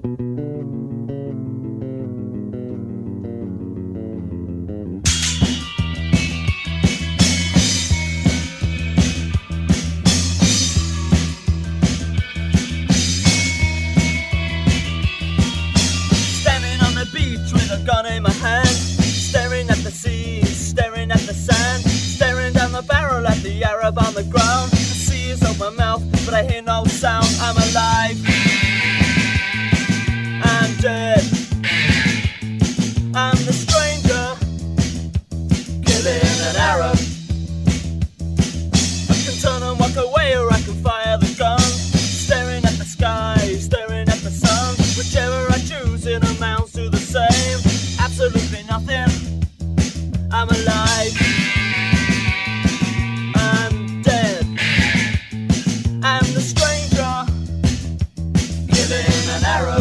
On the ground, the sea is on my mouth, but I hear no sound. I'm alive. I'm dead. I'm the stranger, killing an Arab. I can turn and walk away, or I can fire the gun. Staring at the sky, staring at the sun. Whichever I choose, it amounts to the same. Absolutely nothing. I'm alive. Arab.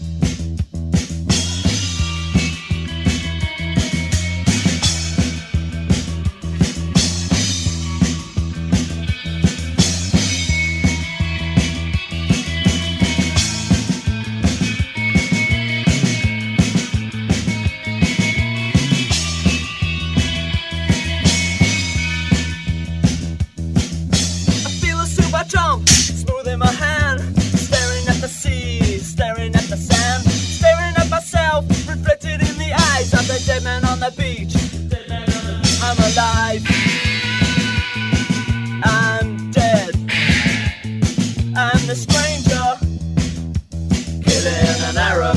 I feel a super jump, smooth in my hand, staring at the sea, staring at the sand, staring at myself, reflected in the eyes of the dead man on the beach. I'm alive. I'm dead. I'm the stranger, killing an Arab.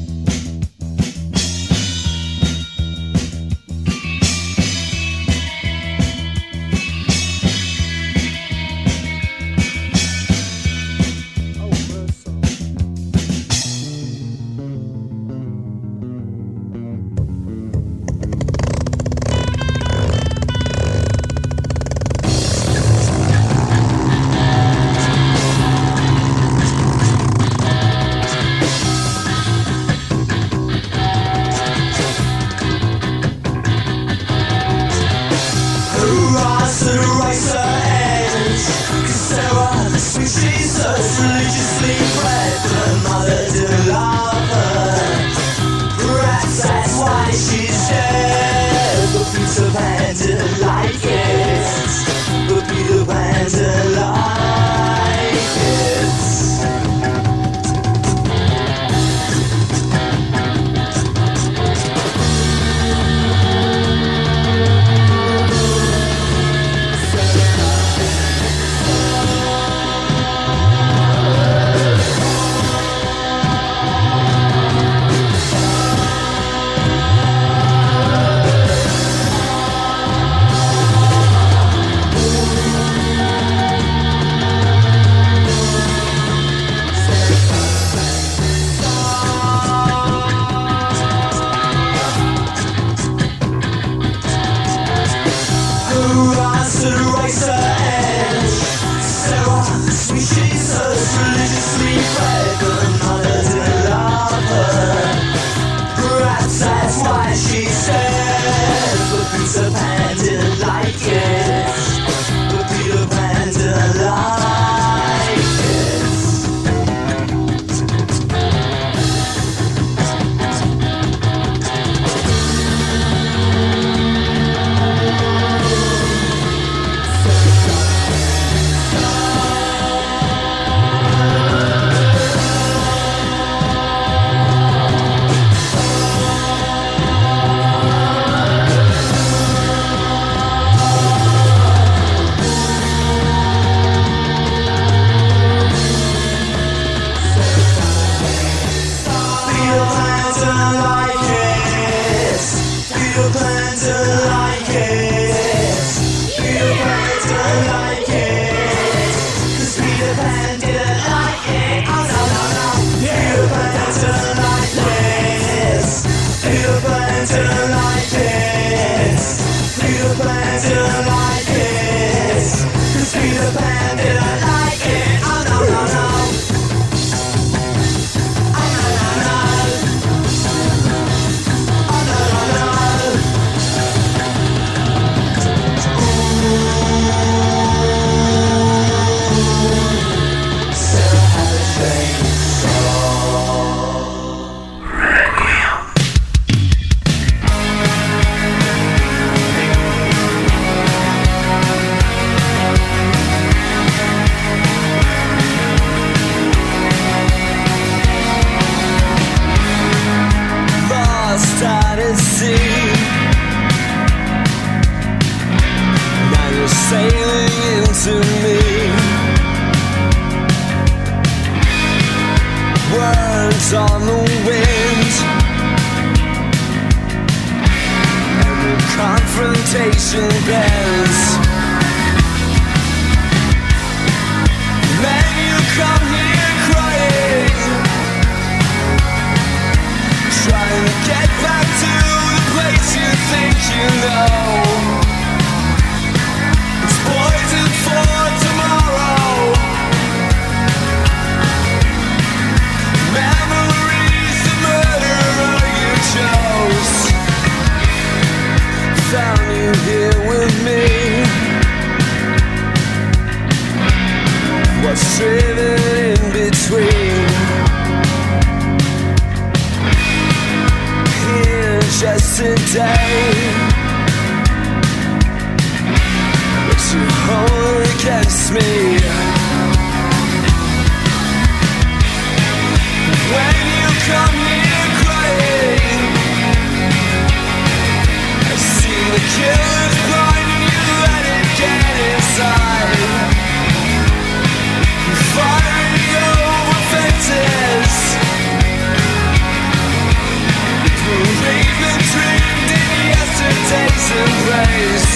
Jesus religiously bred, her mother didn't love her. Perhaps that's why she's dead. But Peter Pan didn't like it. But Peter Pan didn't like it. hands on the wind, and the confrontation bends. Then you come here crying, trying to get back to the place you think you know. It's poison for tomorrow. Memories, the murderer you chose. Found you here with me. What's driven in between? Here just today, but you hold against me. When you come here crying, I see the killer's blind and you let it get inside. You're firing over fences. We've been dreamed in yesterday's embrace.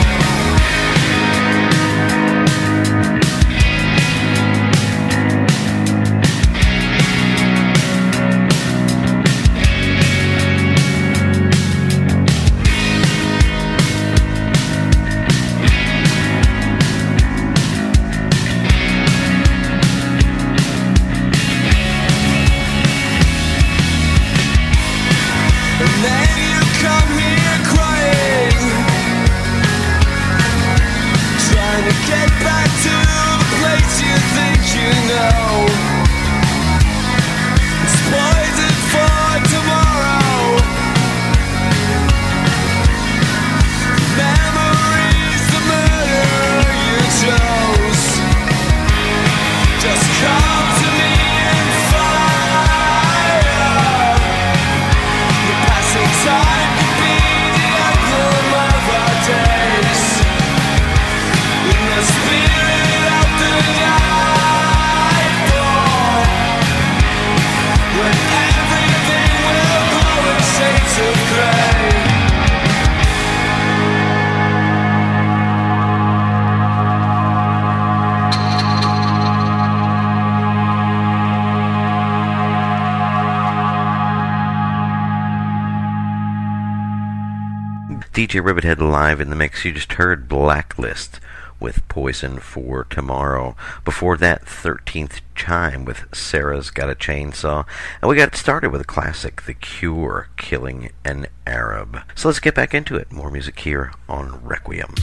DJ Rivethead live in the mix. You just heard Blacklist with Poison for Tomorrow. Before that, 13th Chime with Sarah's Got a Chainsaw. And we got started with a classic, The Cure, Killing an Arab. So let's get back into it. More music here on Requiem.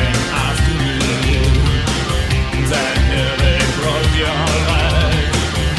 That nearly broke your leg.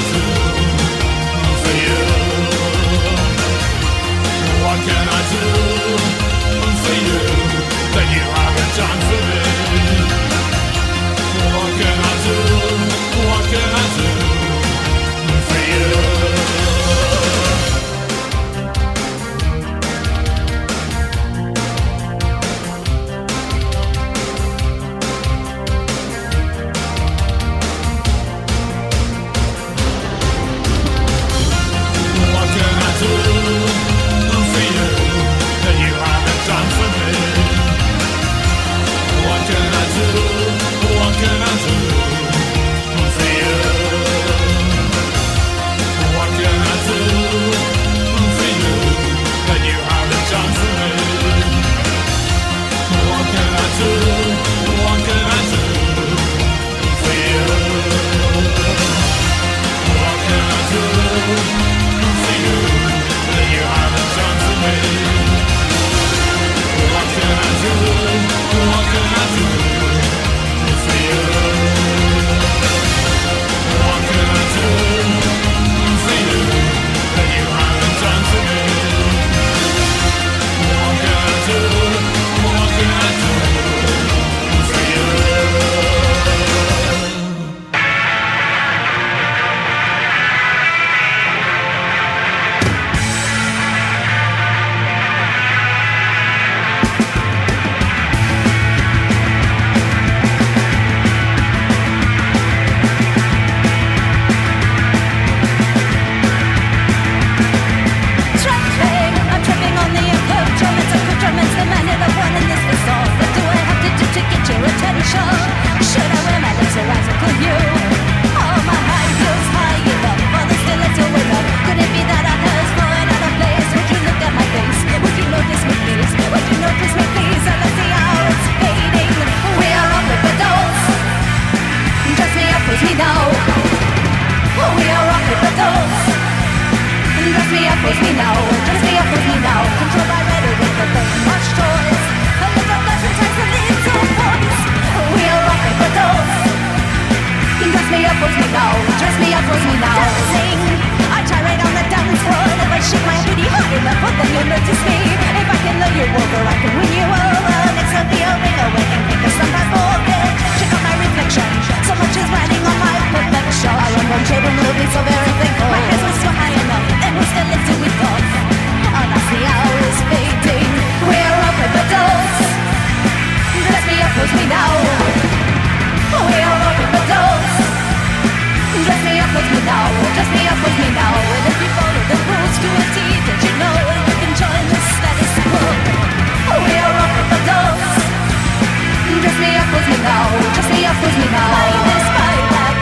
Just me up with me now. Play this fight like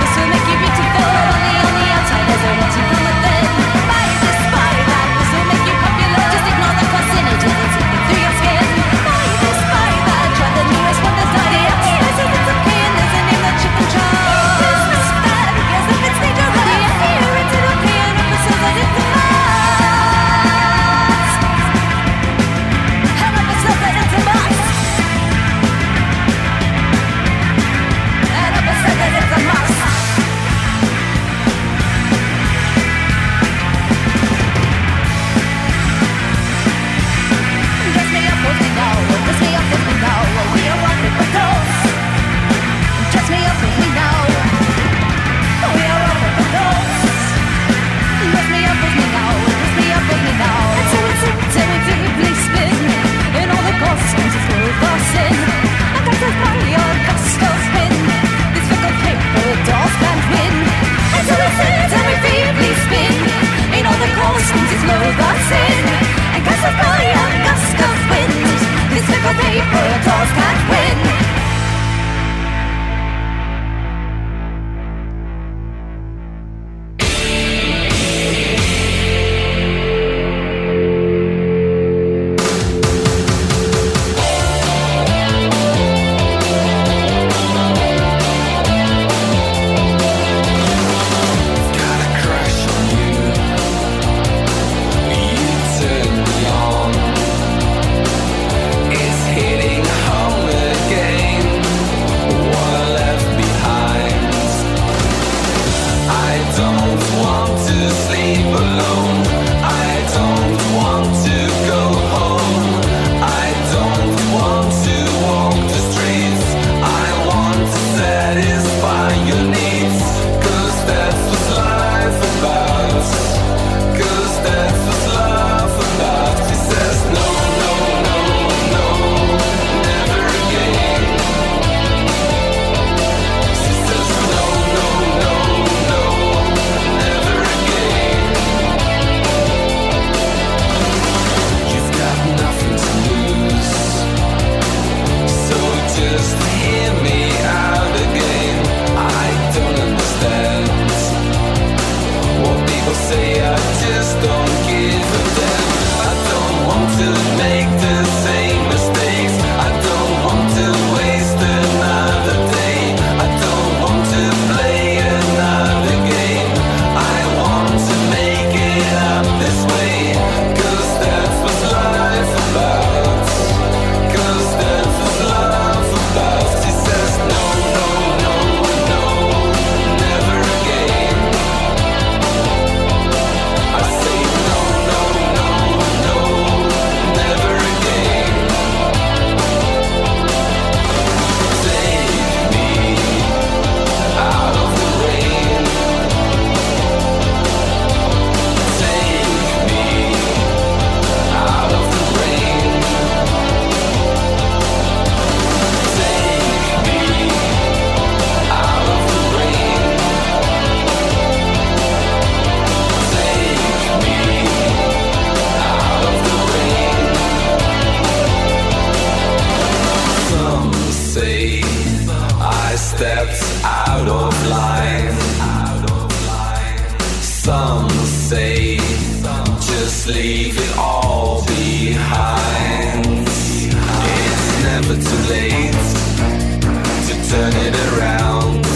just leave it all behind. It's never too late to turn it around.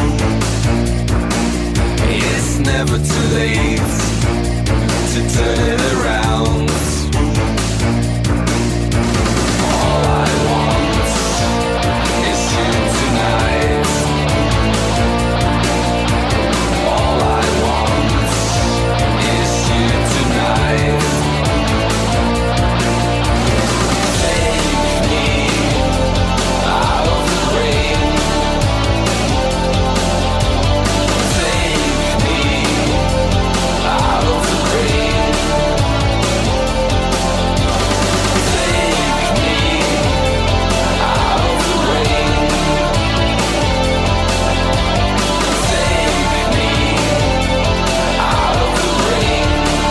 It's never too late to turn it around. All I want is you tonight. All I want is you tonight. Take me out of the rain. Take me out of the rain. Take me out of the rain. Take me out of the rain.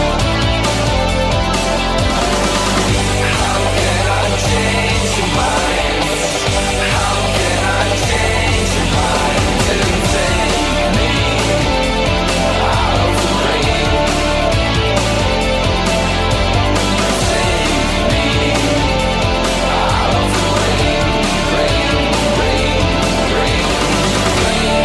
How can I change your mind? How can I change your mind? And take me out of the rain. Take me out of the rain, rain, rain, rain, rain.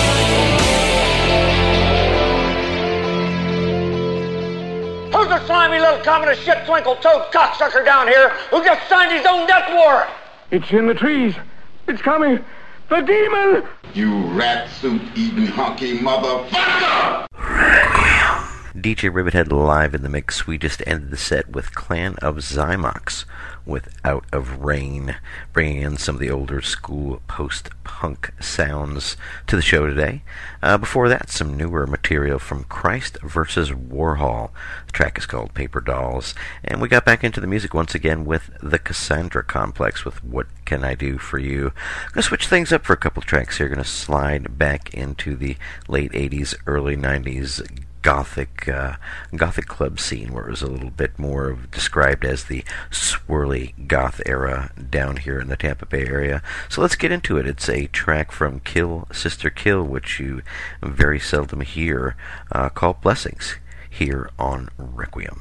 Who's the slimy little communist shit twinkle-toed cocksucker down here who just signed his own death warrant? It's in the trees. It's coming. The demon! You rat suit eating hunky motherfucker! DJ Rivethead live in the mix. We just ended the set with Clan of Zymox with Out of Rain, bringing in some of the older school post-punk sounds to the show today. Before that, some newer material from Christ vs. Warhol. The track is called Paper Dolls. And we got back into the music once again with the Cassandra Complex with What Can I Do For You. I'm going to switch things up for a couple tracks here. Going to slide back into the late 80s, early 90s gothic club scene, where it was a little bit more described as the swirly goth era down here in the Tampa Bay area. So let's get into it. It's a track from Kill Sister Kill, which you very seldom hear, called Blessings, here on Requiem.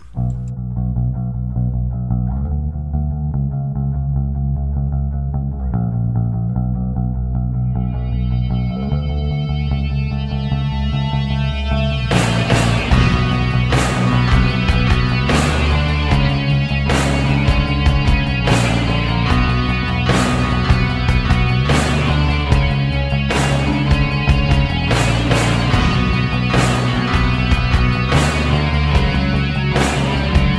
Thank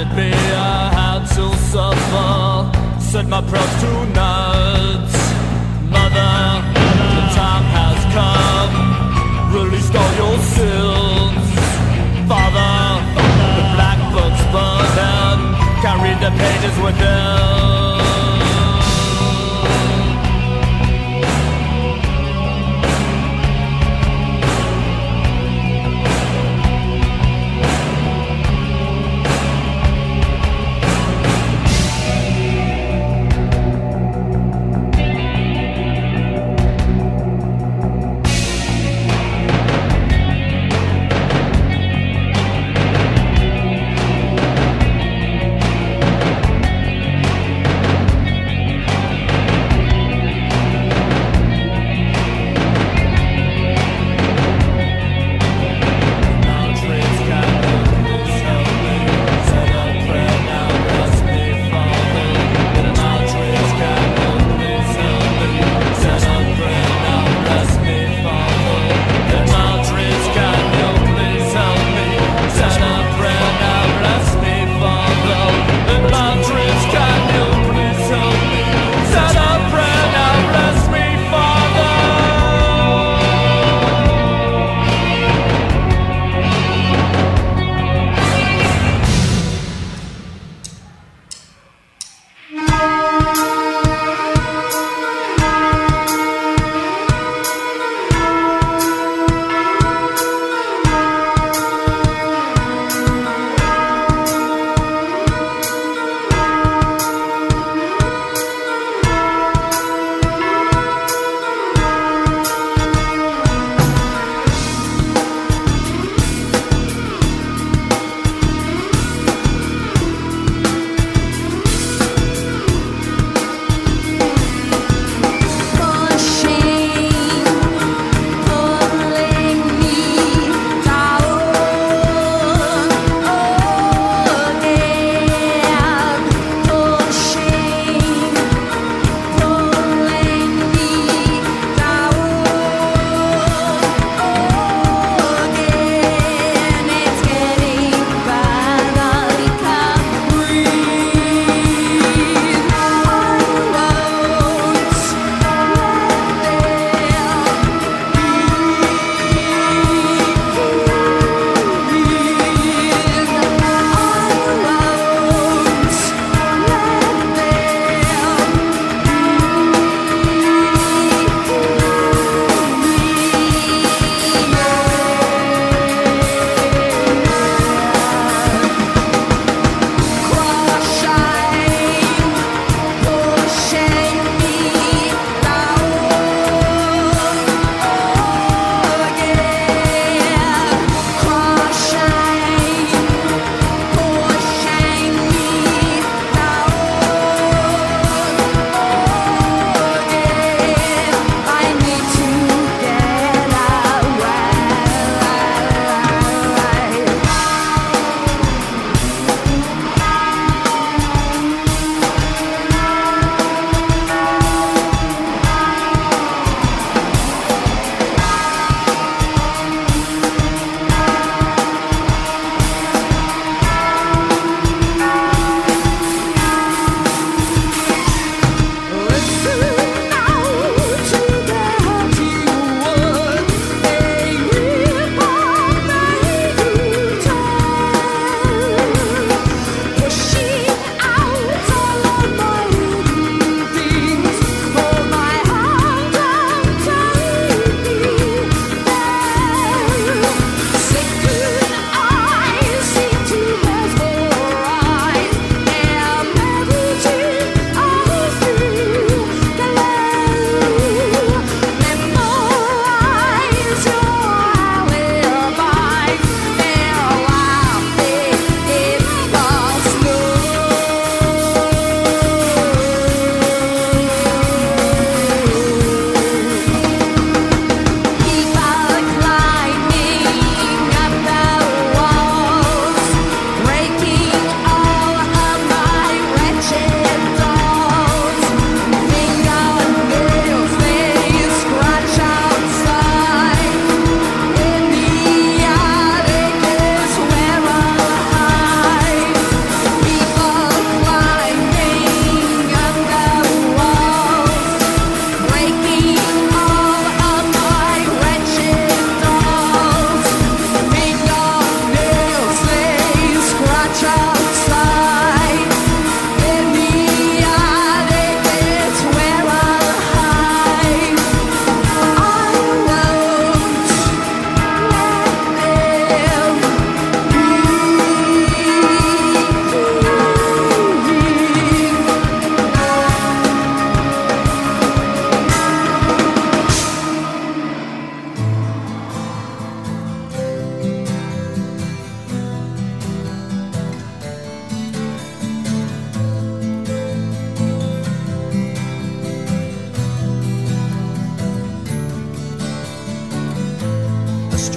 it be I had to suffer? Said my prayers tonight. Mother, the time has come. Released all your sins. Father, the black book's burning. Can't read the pages within.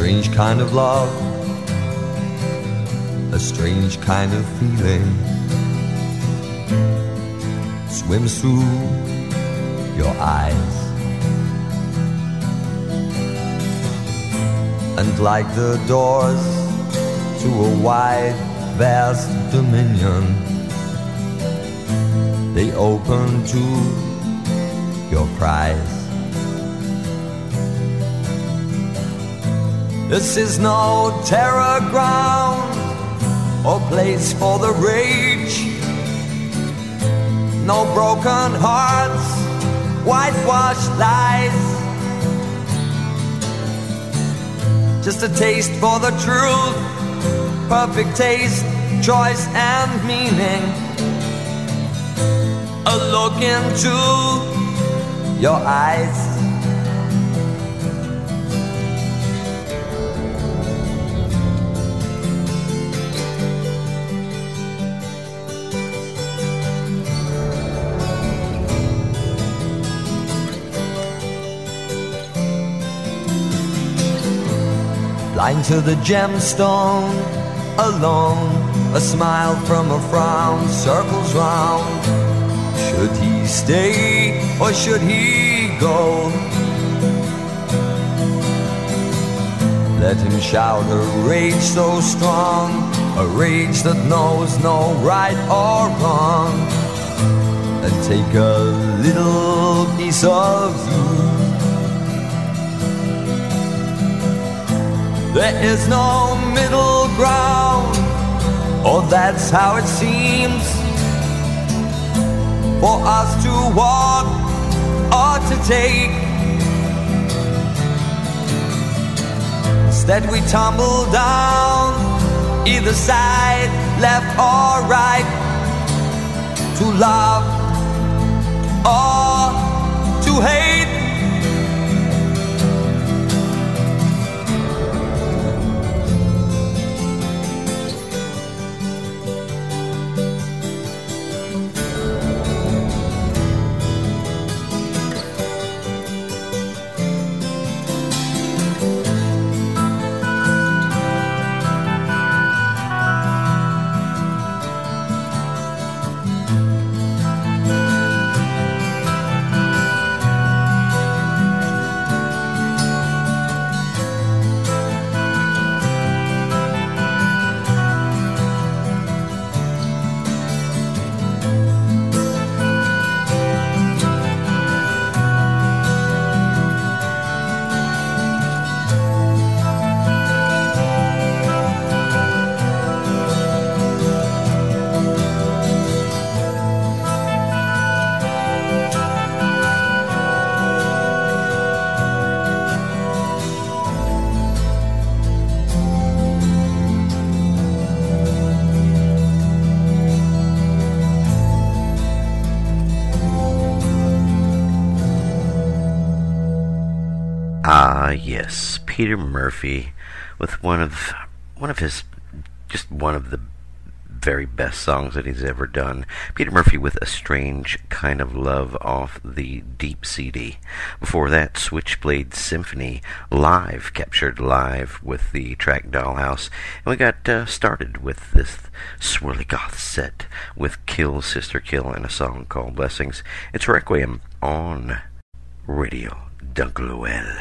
strange kind of love, a strange kind of feeling swims through your eyes. And like the doors to a wide, vast dominion, they open to your cries. This is no terror ground or place for the rage. No broken hearts, whitewashed lies. Just a taste for the truth, perfect taste, choice and meaning. A look into your eyes. Blind to the gemstone, alone, a smile from a frown circles round. Should he stay or should he go? Let him shout a rage so strong, a rage that knows no right or wrong, and take a little piece of you. There is no middle ground, or that's how it seems, for us to walk or to take. Instead we tumble down, either side, left or right, to love or to hate. Ah, yes, Peter Murphy with one of his, just one of the very best songs that he's ever done. Peter Murphy with A Strange Kind of Love off the Deep CD. Before that, Switchblade Symphony live, captured live with the track Dollhouse. And we got started with this swirly goth set with Kill Sister Kill and a song called Blessings. It's Requiem on Radio Dunkel.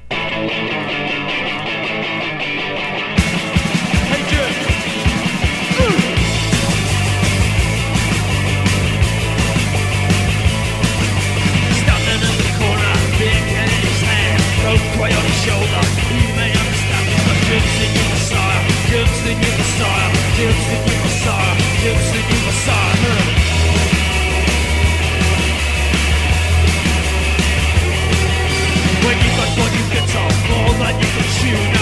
Quite on his shoulder, you may understand me, but Jim's the new Messiah, Jim's the new Messiah, Jim's the new Messiah, Jim's the new Messiah. When you got one, you get off more than you can chew.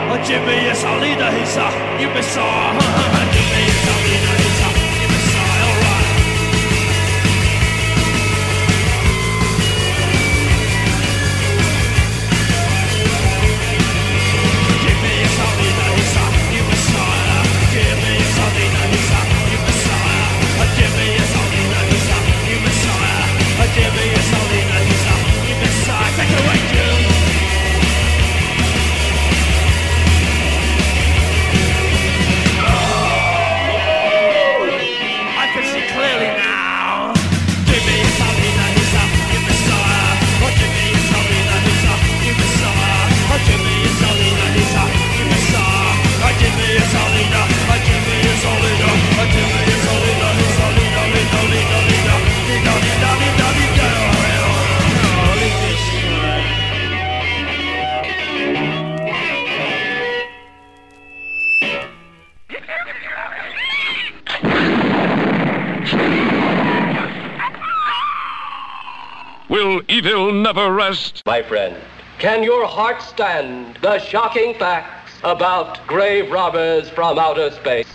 Jimmy is our leader, he's a you messiah. Jimmy is our leader, he's a you messiah. Alright. Jimmy is our leader, he's a you messiah. Jimmy is our leader, he's a you messiah. Jimmy is our leader, he's a you messiah. Jimmy is our leader, he's a you messiah. Take it away, Jim. Will evil never rest? My friend, can your heart stand the shocking facts about grave robbers from outer space?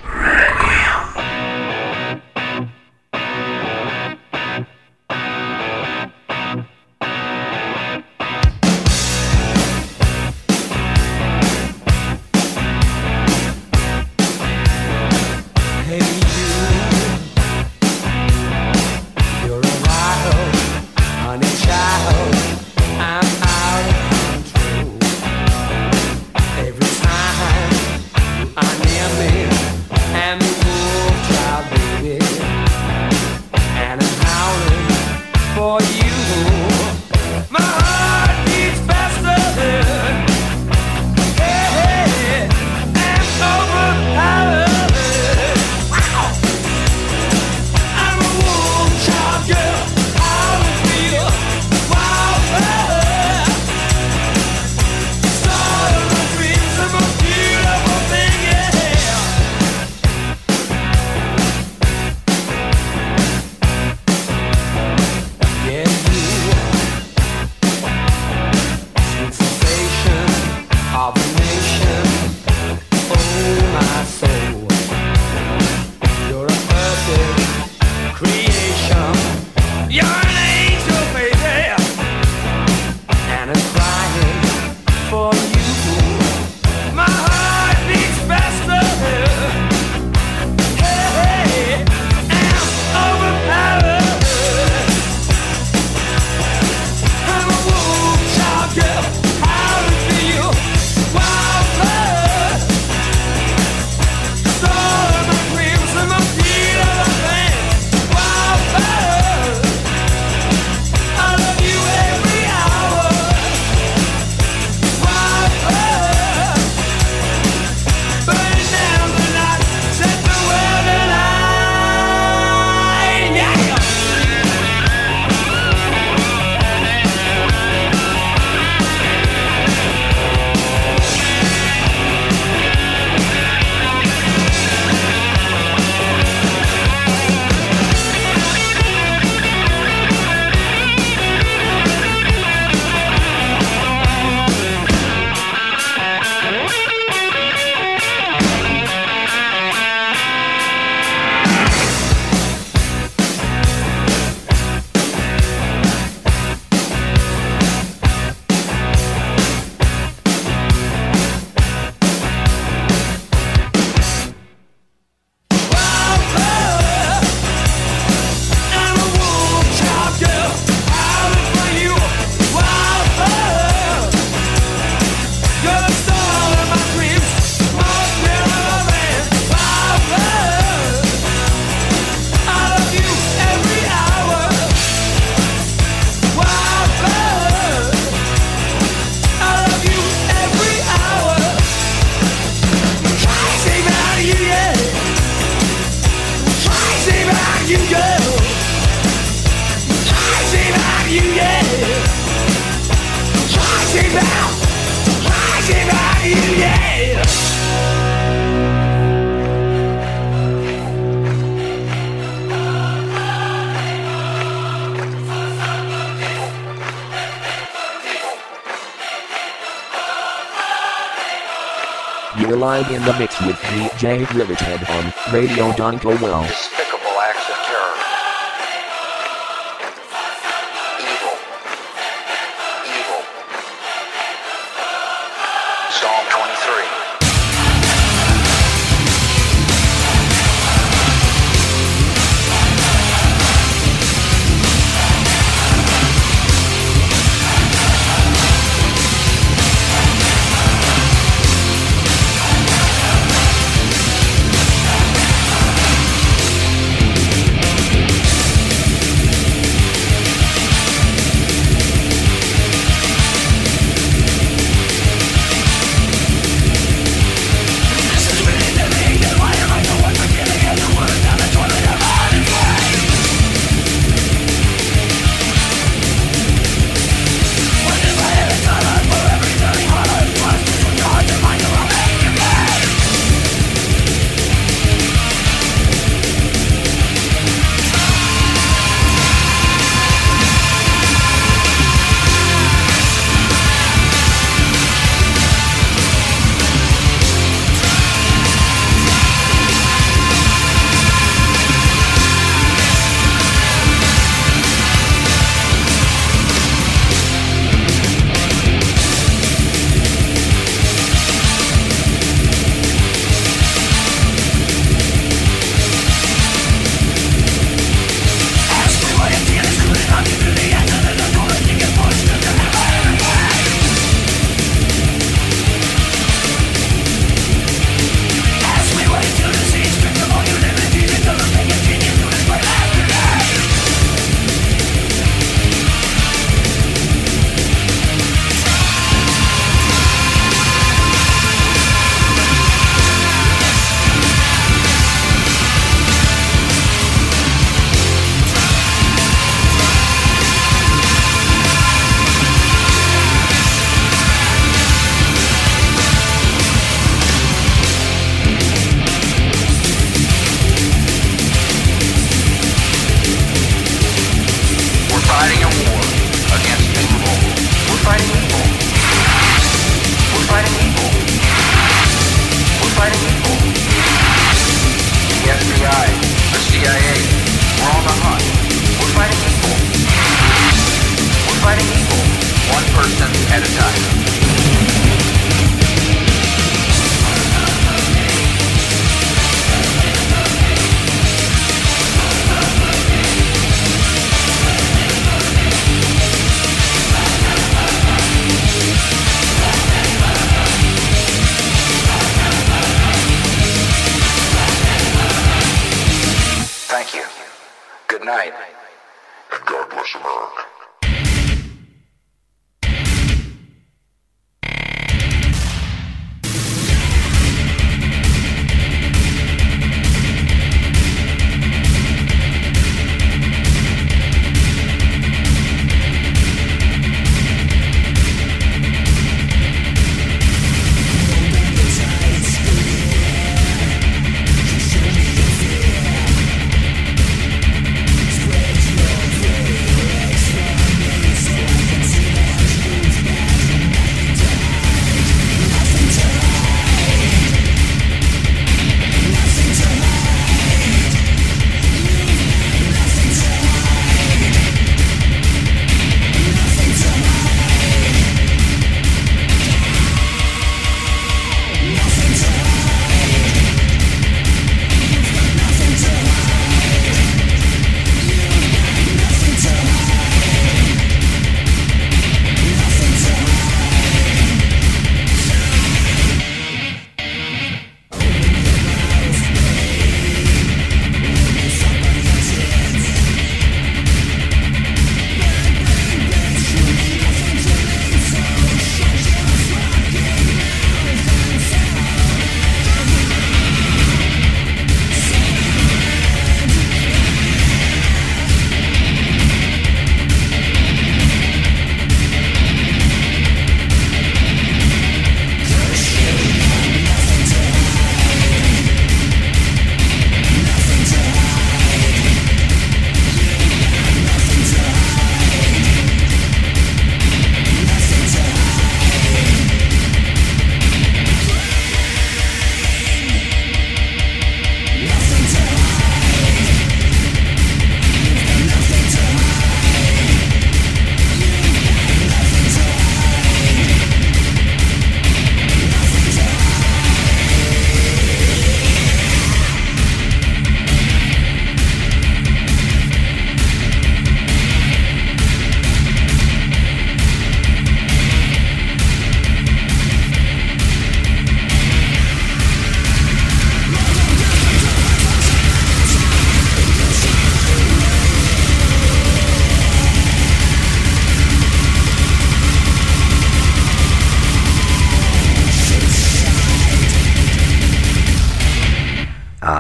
You're live in the mix with DJ Rivethead on Radio Donko Well. Despicable acts of terror. Evil. Evil. Psalm 23.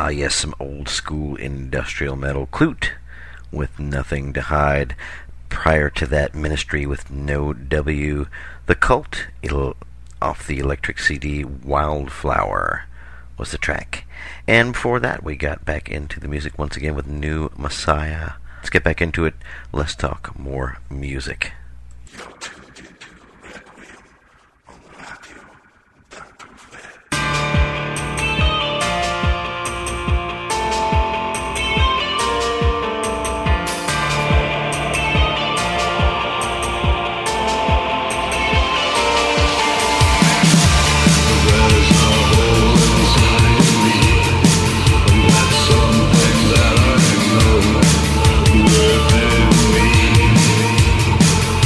Ah, yes, some old school industrial metal. Clute with Nothing to Hide. Prior to that, Ministry with No W. The Cult, off the Electric CD, Wildflower was the track. And before that, we got back into the music once again with New Messiah. Let's get back into it. Let's talk more music. Something that I know within me.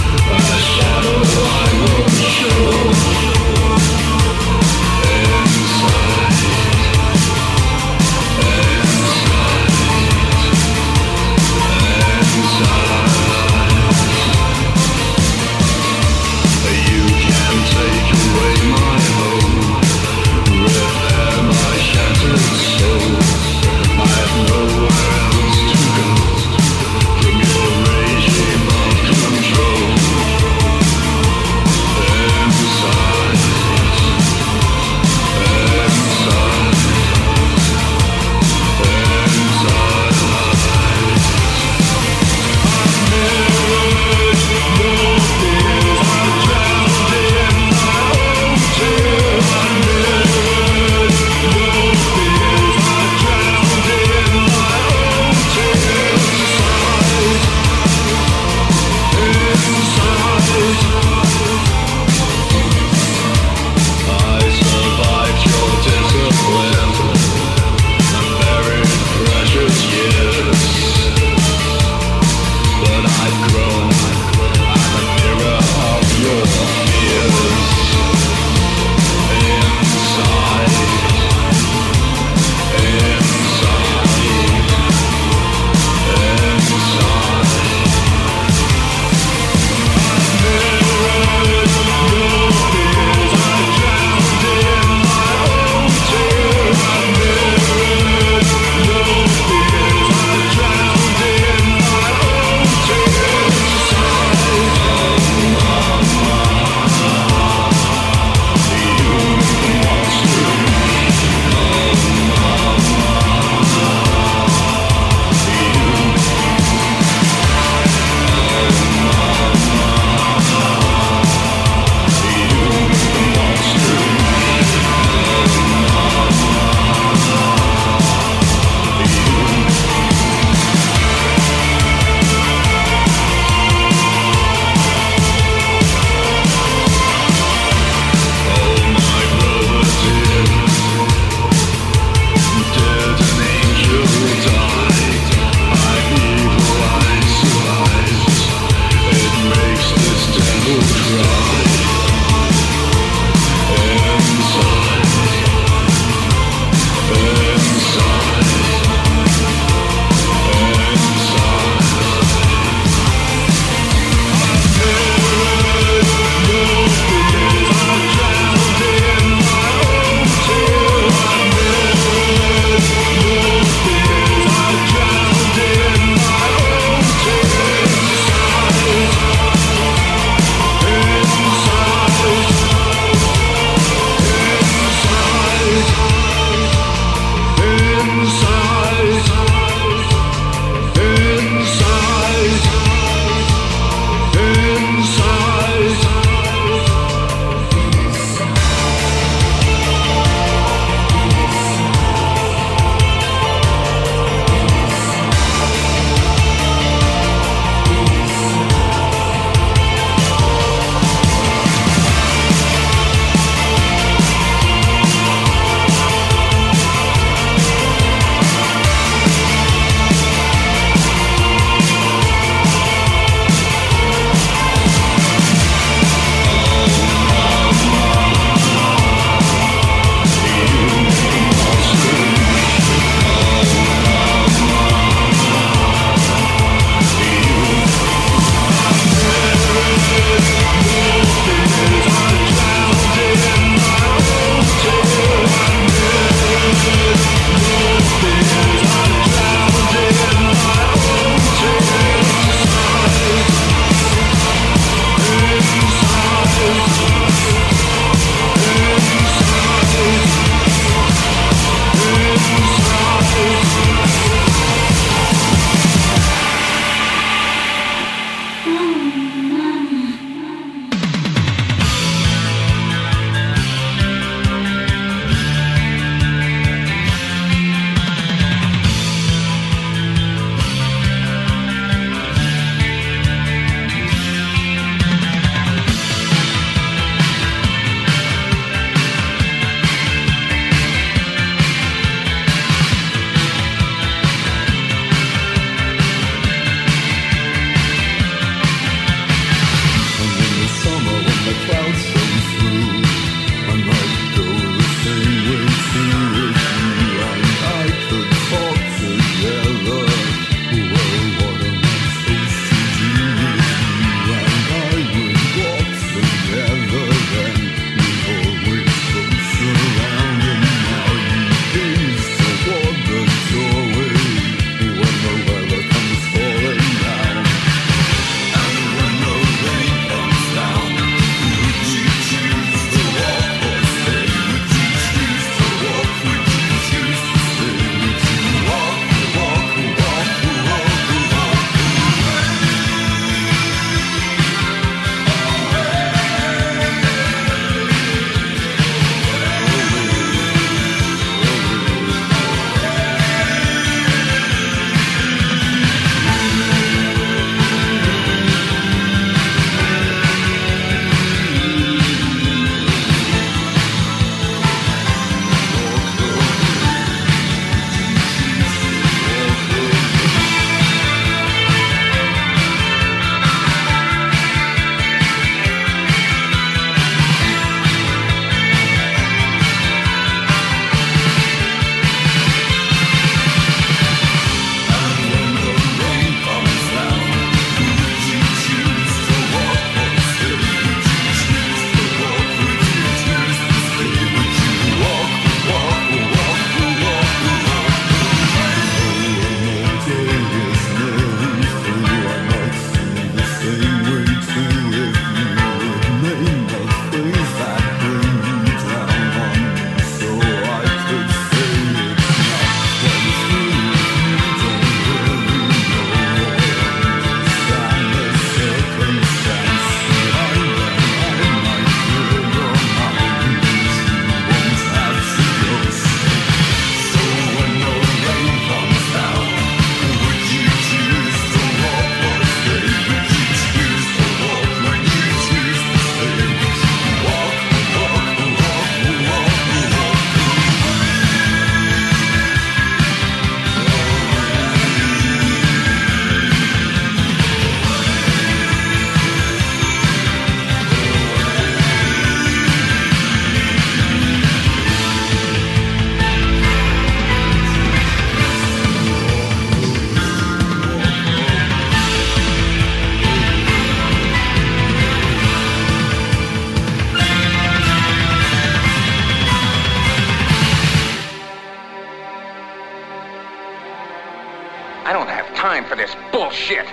time for this bullshit.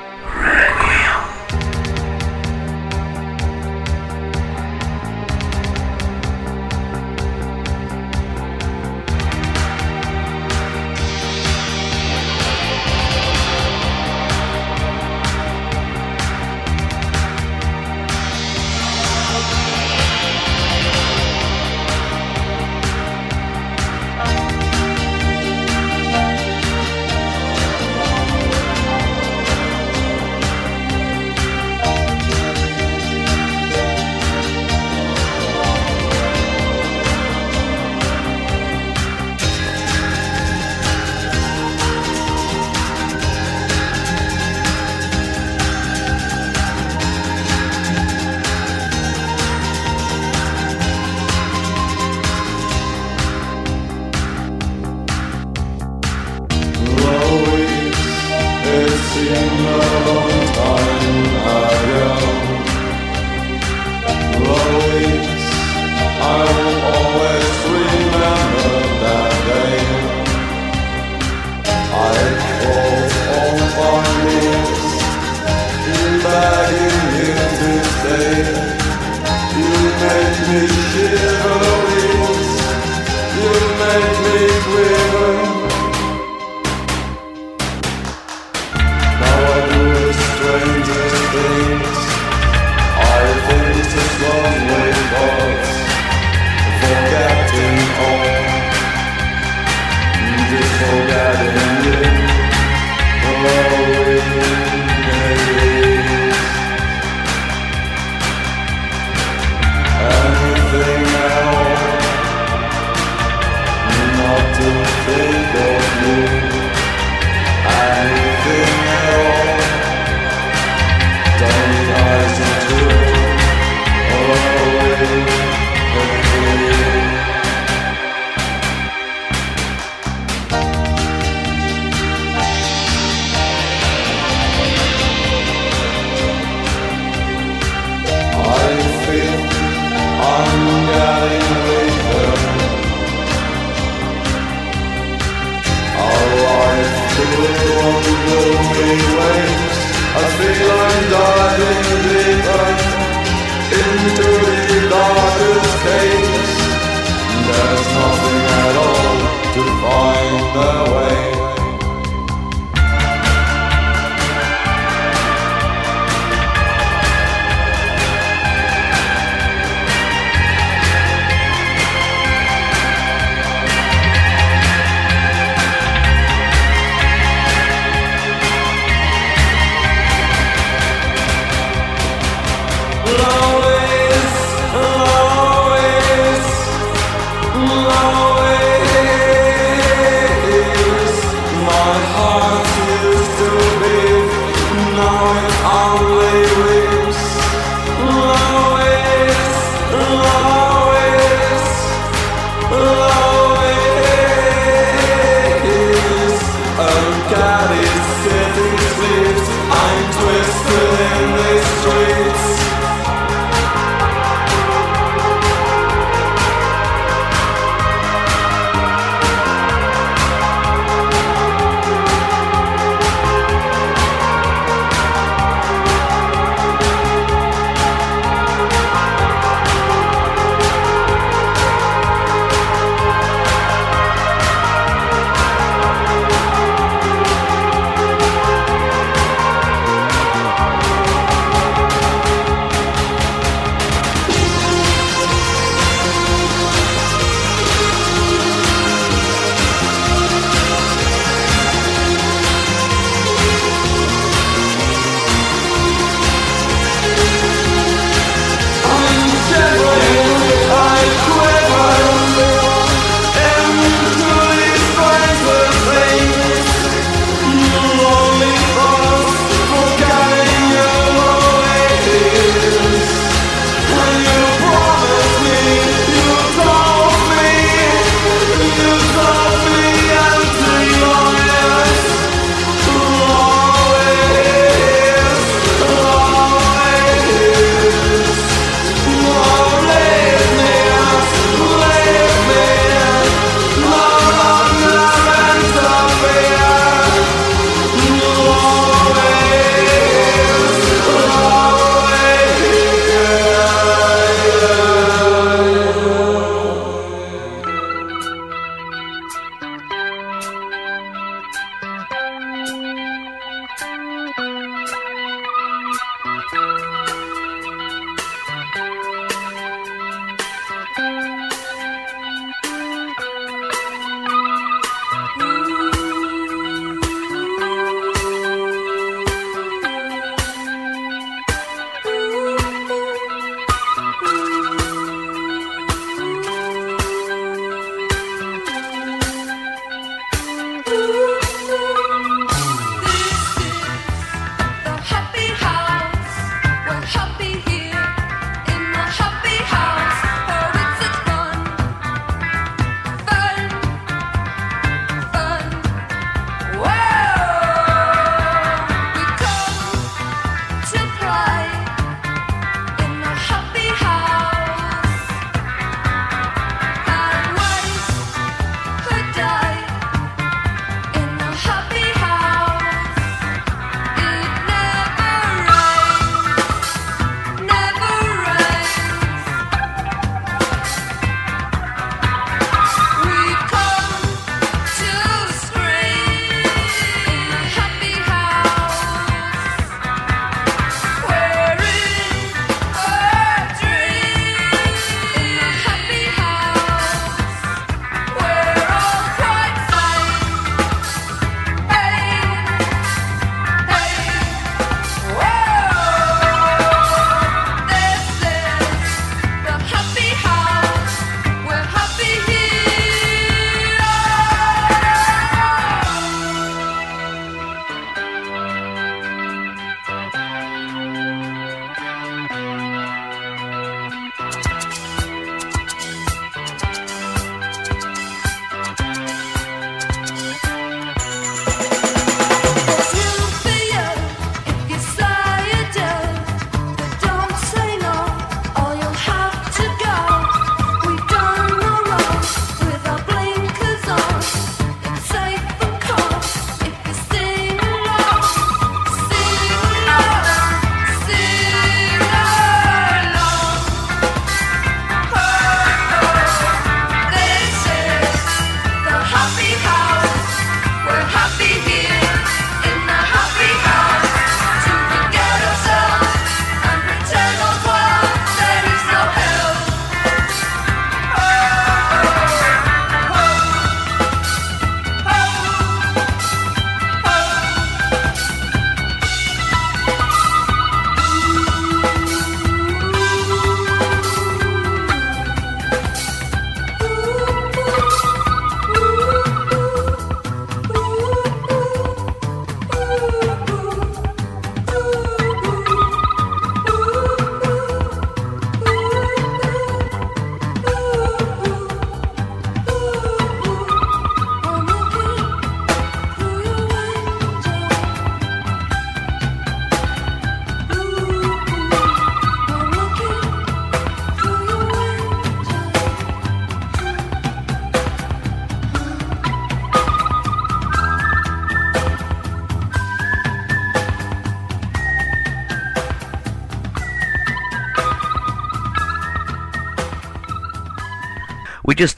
Lonely, lonely.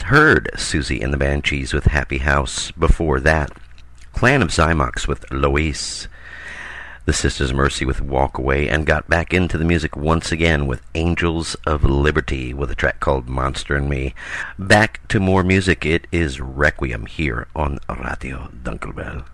heard Susie and the Banshees with Happy House. Before that, Clan of Zymox with Lois, the Sisters of Mercy with Walk Away, and got back into the music once again with Angels of Liberty with a track called Monster and Me. Back to more music. It is Requiem here on Radio Dunkelbell.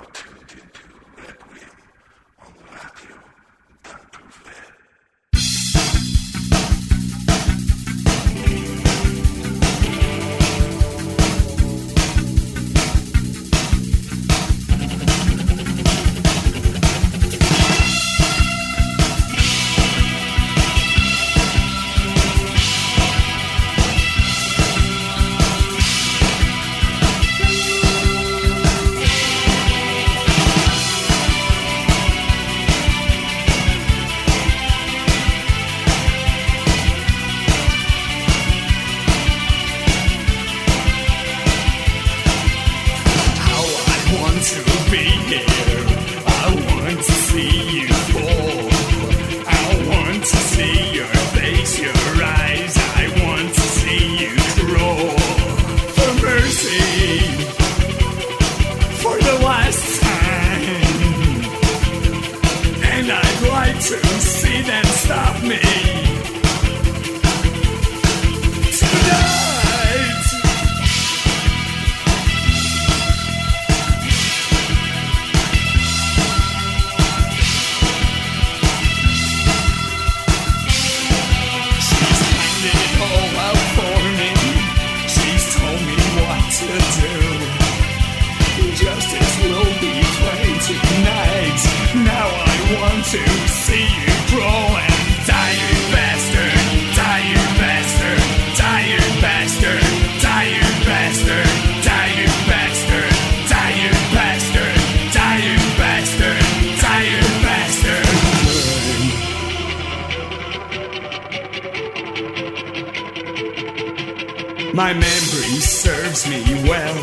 My memory serves me well.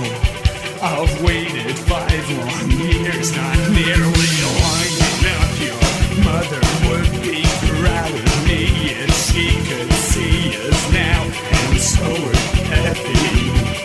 I've waited 5 long years, not nearly long enough. Your mother would be proud of me if she could see us now, and so would Kathy.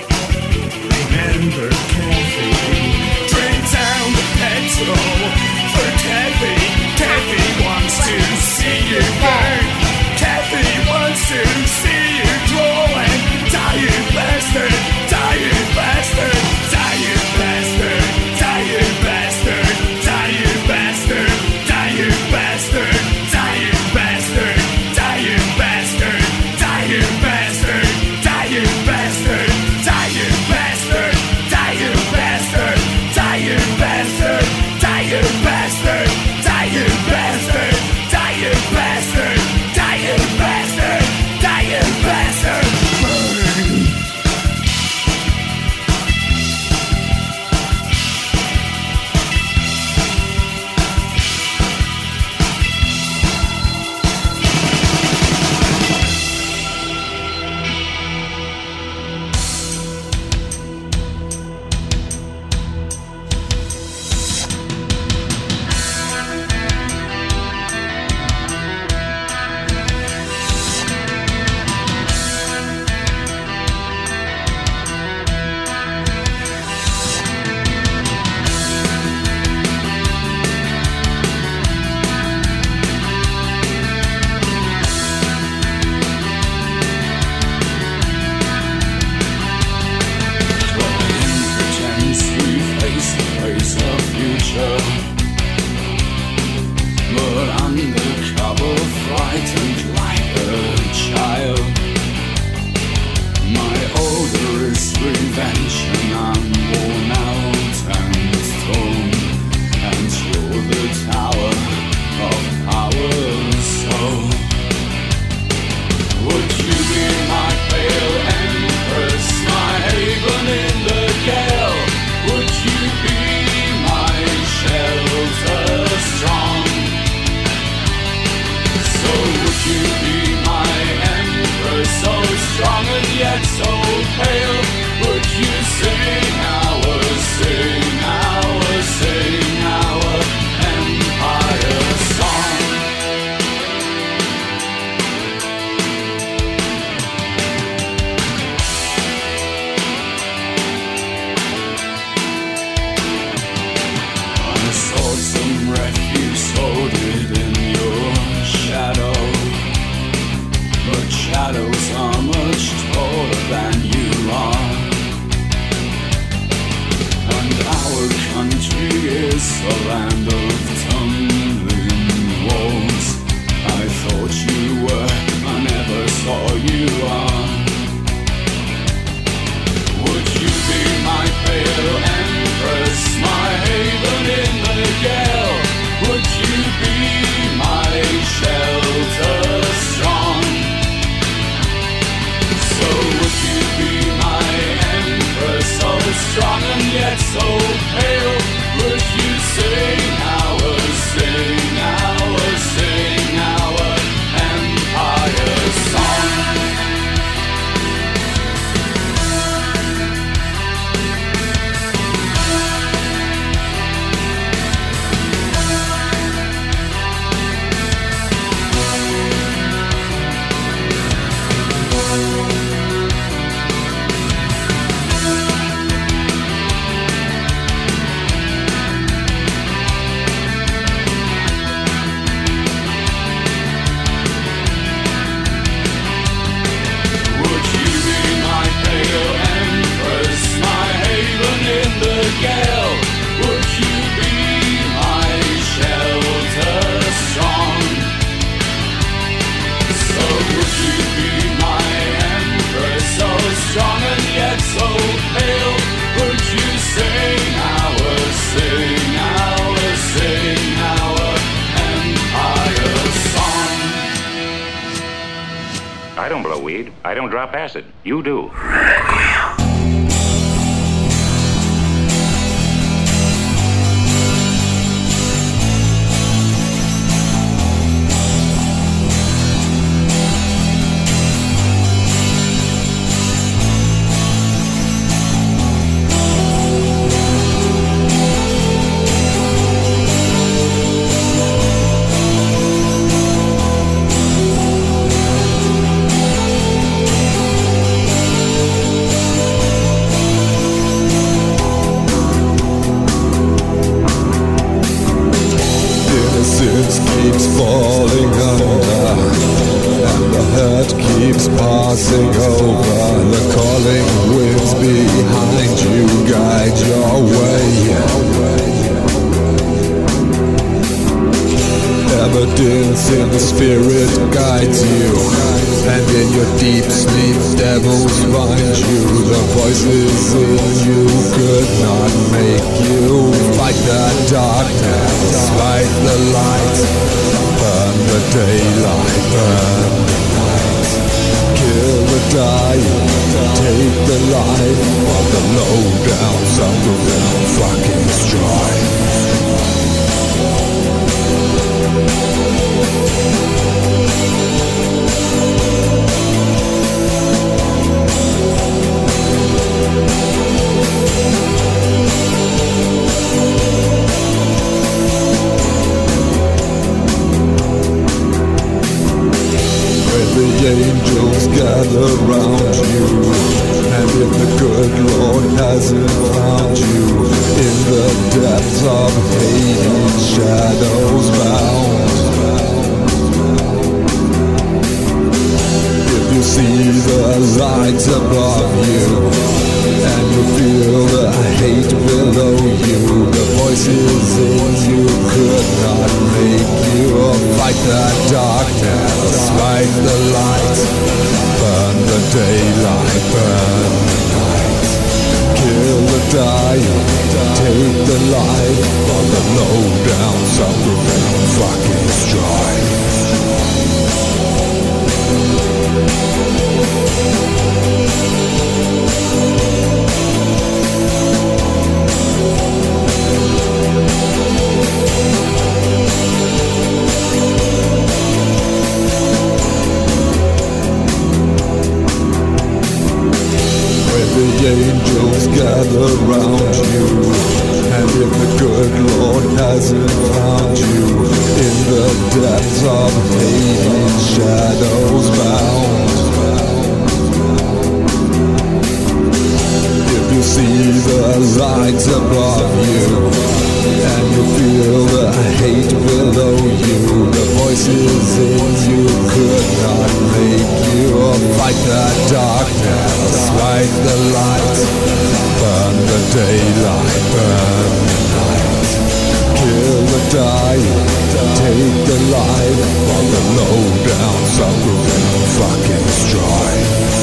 Remember Kathy? Drain down the petrol for Kathy. Kathy wants to see you burn. Kathy wants to see you drool and die, you bastard! Die, you bastard! Die, you bastard! Die, you bastard! Die, you bastard! Die, you bastard! Die, you bastard! Die, you bastard! Die, you bastard! Die, you bastard! Die, you bastard! Die, you this a land of tumbling walls? I thought you were, I never saw you are. Would you be my pale empress, my haven in the gale? Would you be my shelter strong? So would you be my empress, so strong and yet so pale? Would you sing our, sing our, sing our empire song? Strong and yet so pale, would you sing our, sing our, sing our empire song? I don't blow weed. I don't drop acid. You do. Keeps falling under, and the hurt keeps passing over. The calling winds behind you guide your way. Evidence in the spirit guides you, and in your deep sleep devils find you. The voices in you could not make you fight the darkness, fight the light, burn the daylight, burn the night. Kill the dying, take the life of the low down, suffering fucking strife. The angels gather round you, and if the good Lord hasn't found you, in the depths of Hades, shadows bound. If you see the light above you, and you feel the hate below you, the voices in you could not make you fight the darkness, fight the light, burn the daylight, burn the night. Kill the dying, take the life of the low down, suffering fucking strife. The angels gather round you, and if the good Lord hasn't found you, in the depths of Hades, shadows bound. If you see the light above you, and you feel the hate below you, the voices in you could not make you fight the darkness, fight the light, burn the daylight, burn the night. dying. Take the life of the low-down suckers and fucking strive.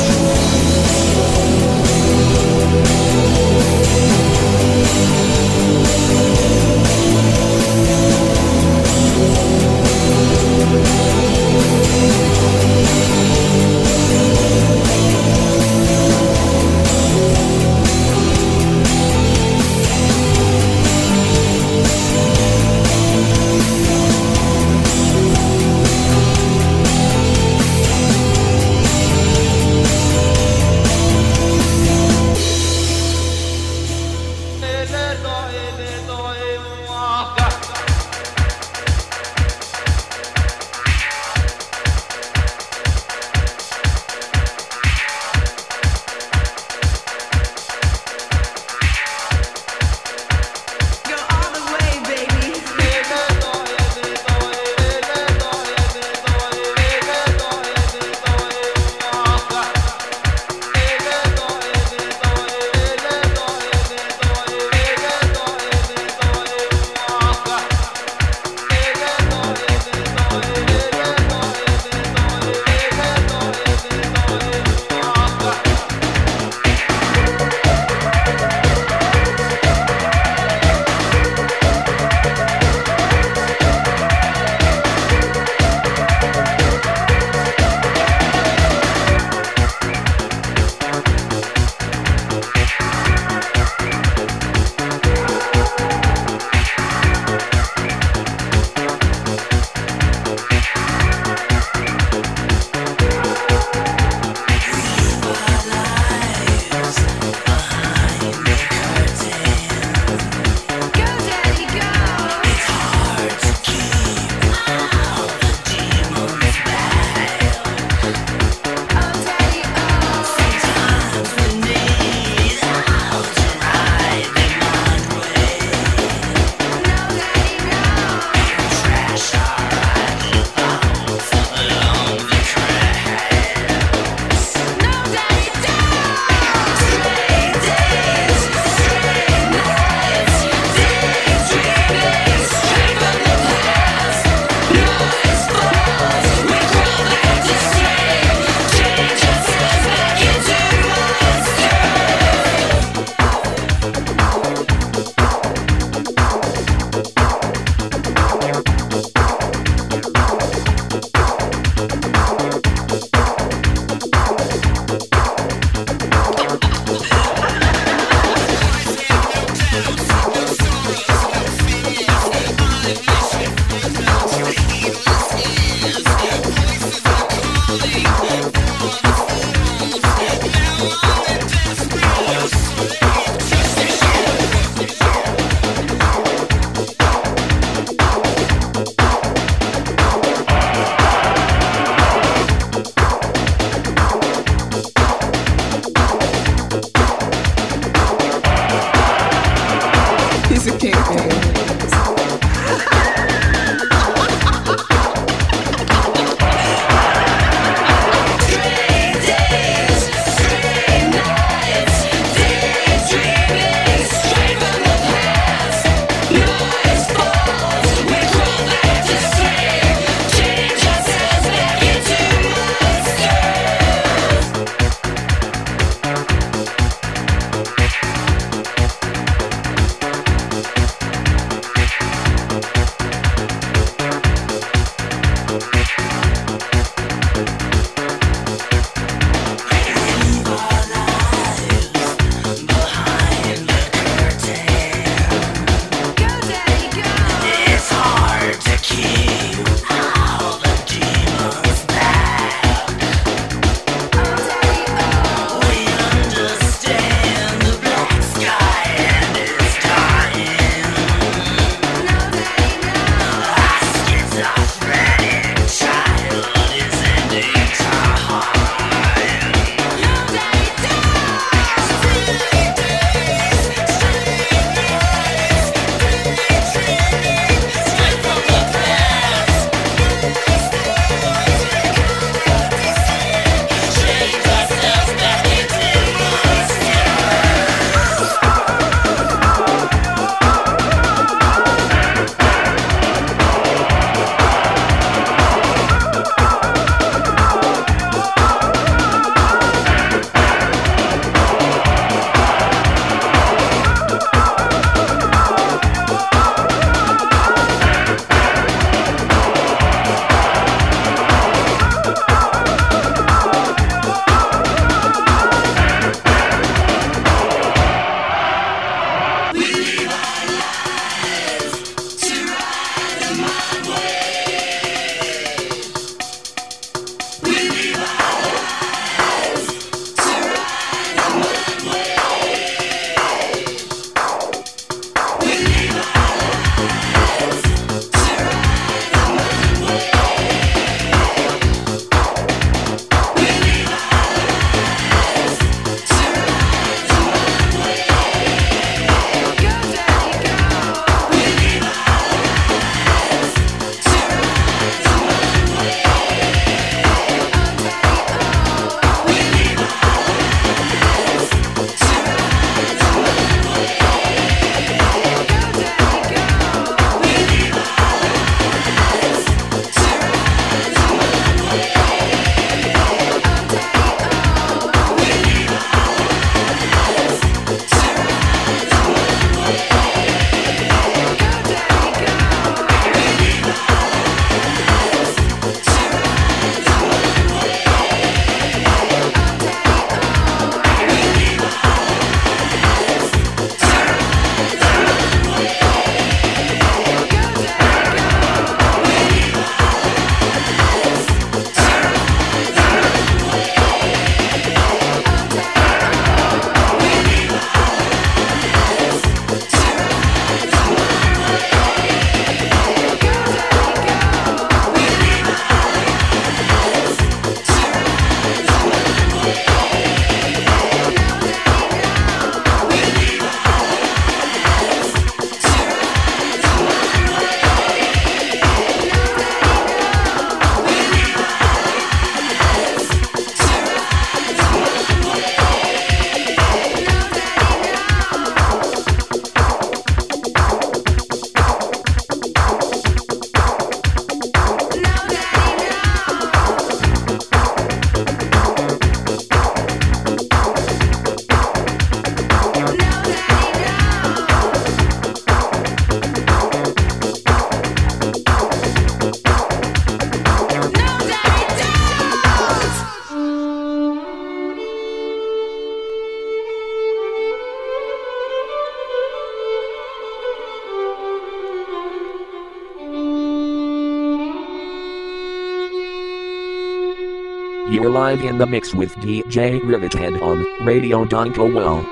You're live in the mix with DJ Rivethead on Radio Donko Well.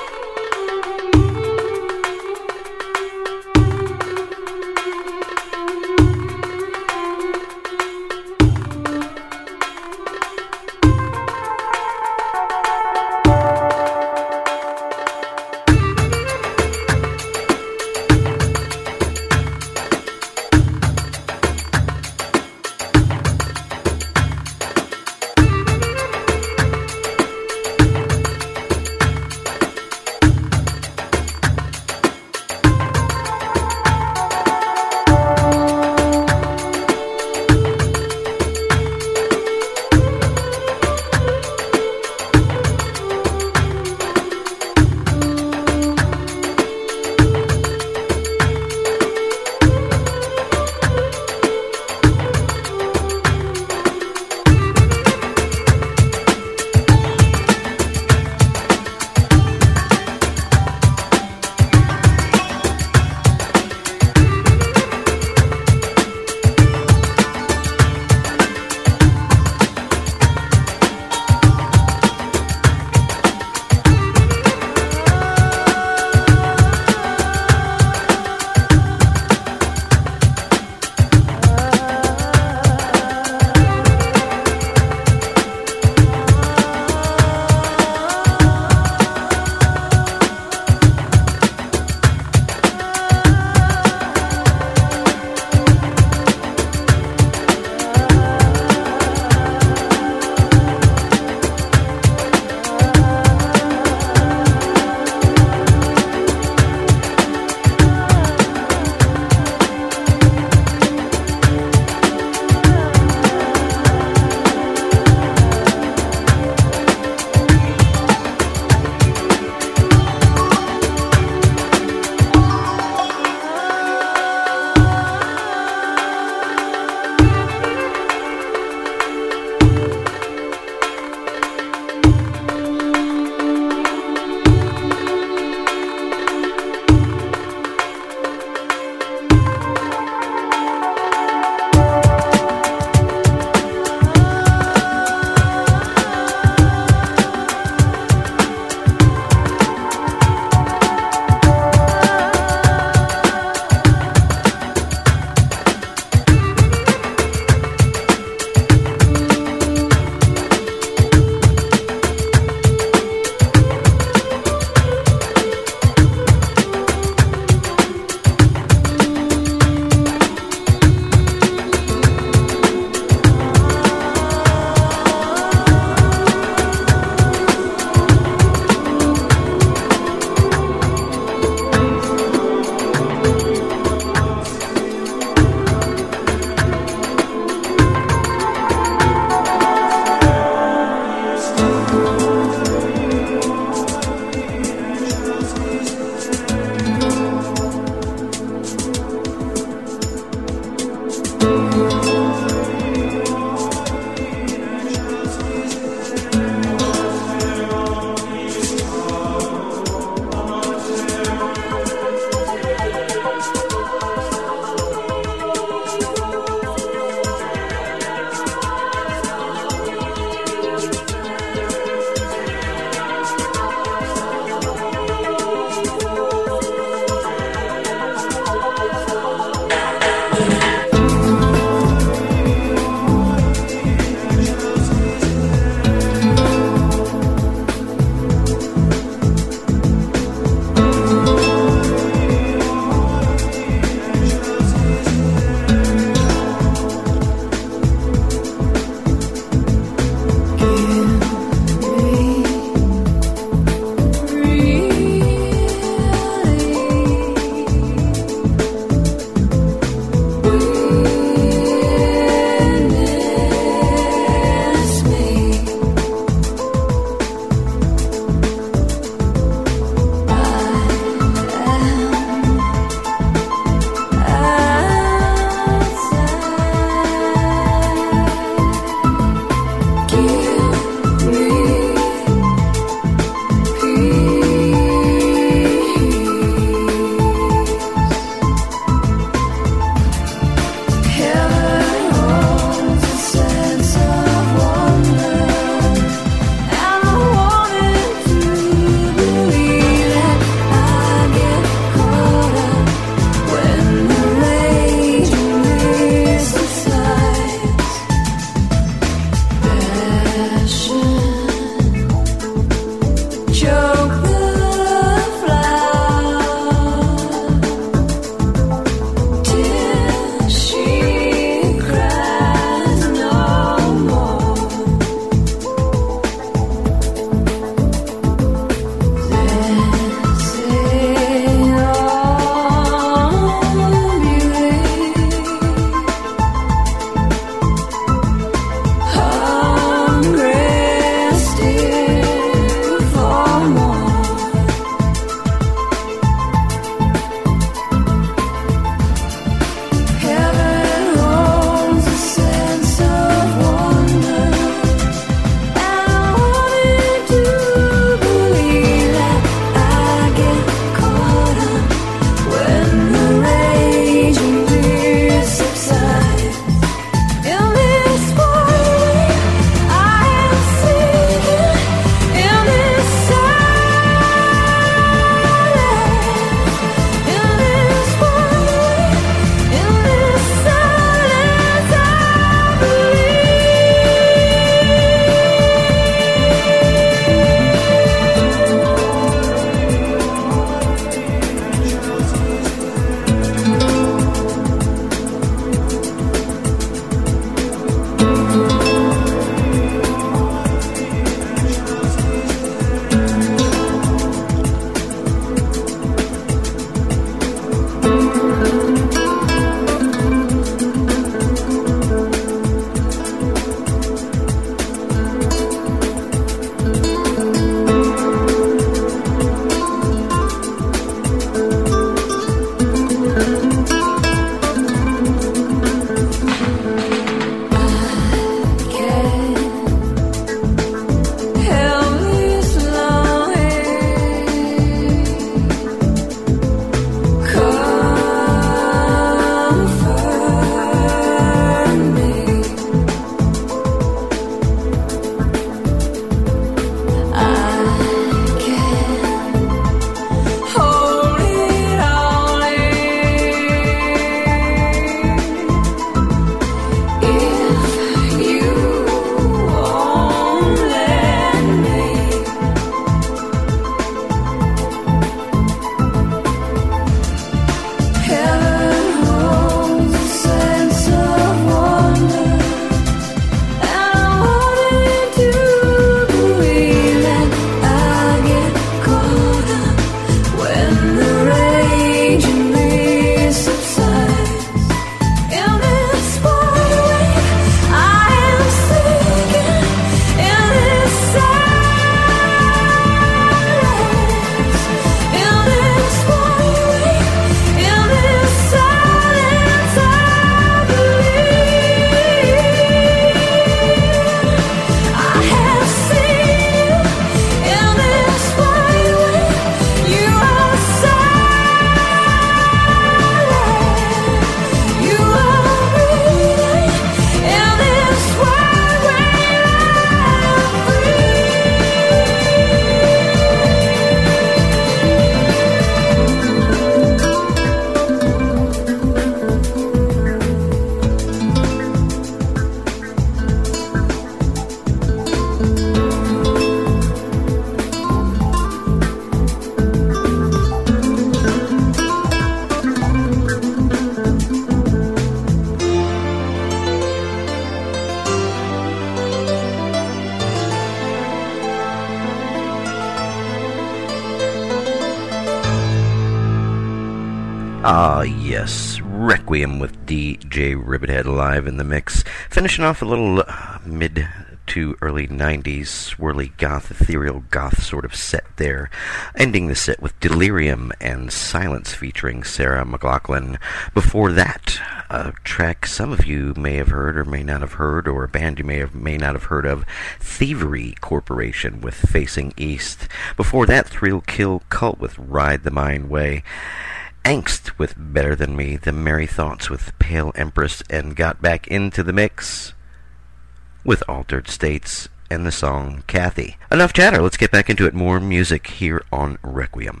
Ah, yes, Requiem with DJ Rivethead live in the mix. Finishing off a little mid to early 90s swirly goth, ethereal goth sort of set there. Ending the set with Delirium and Silence featuring Sarah McLachlan. Before that, a track some of you may have heard or may not have heard, or a band you may not have heard of, Thievery Corporation with Facing East. Before that, Thrill Kill Cult with Ride the Mind Way. Angst with Better Than Me, The Merry Thoughts with Pale Empress, and got back into the mix with Altered States and the song Kathy. Enough chatter, let's get back into it. More music here on Requiem.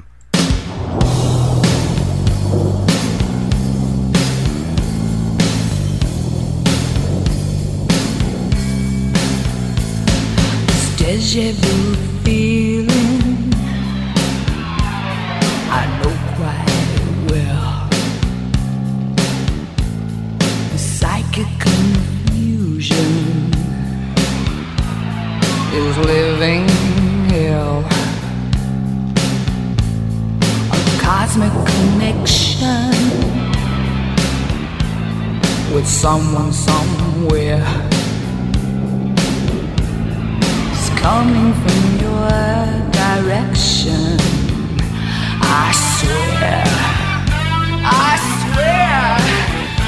This deja vu feeling I know quite well. The psychic confusion is living hell. A cosmic connection with someone somewhere is coming from your direction. I swear, I swear.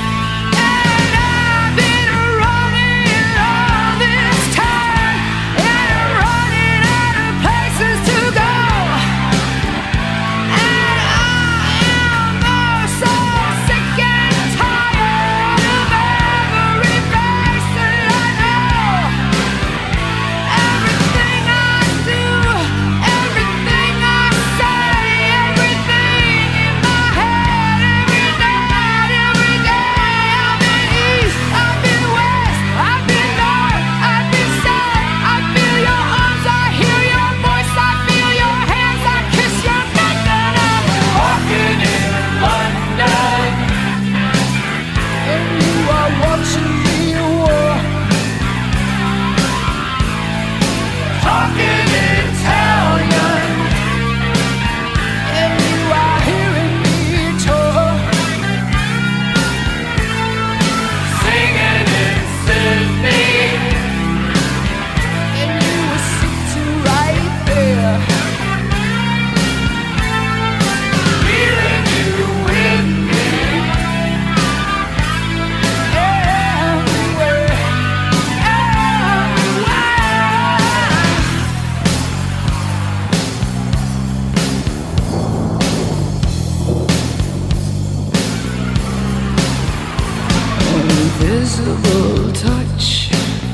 Invisible touch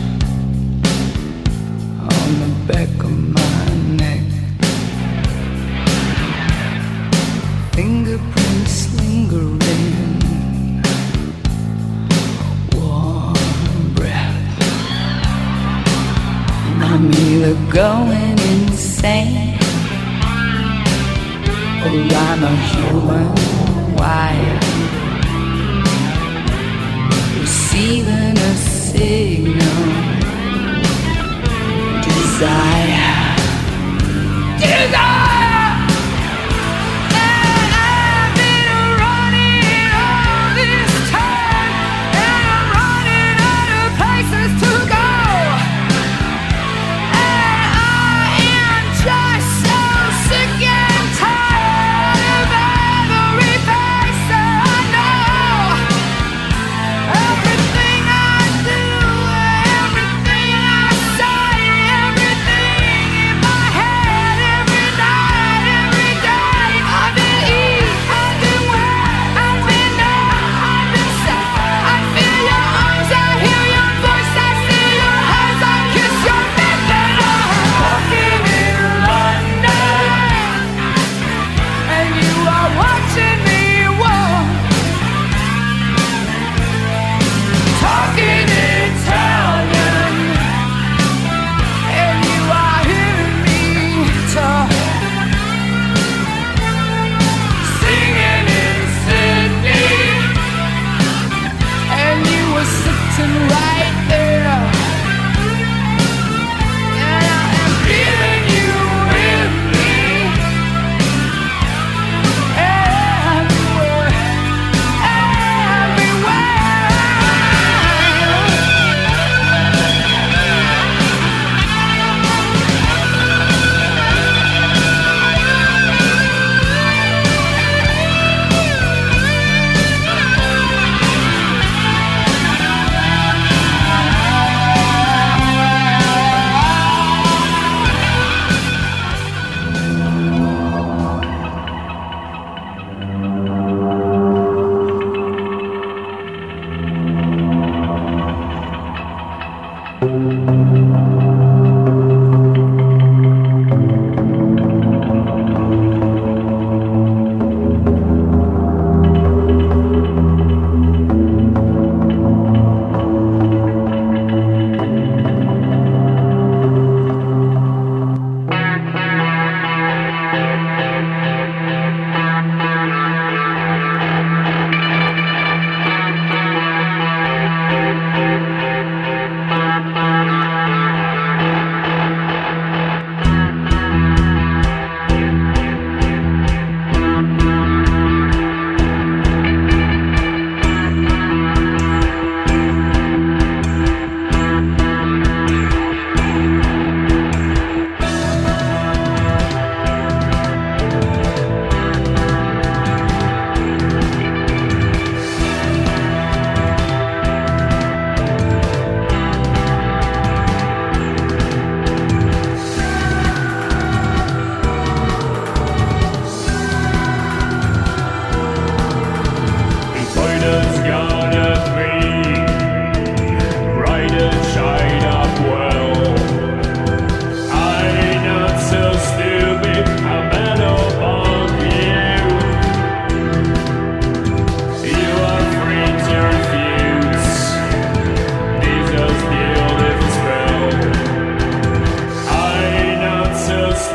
on the back of my neck, fingerprints lingering, warm breath. I'm either going insane or I'm a human wire, receiving a signal. Desire, desire. Everything I say, everything in my head, every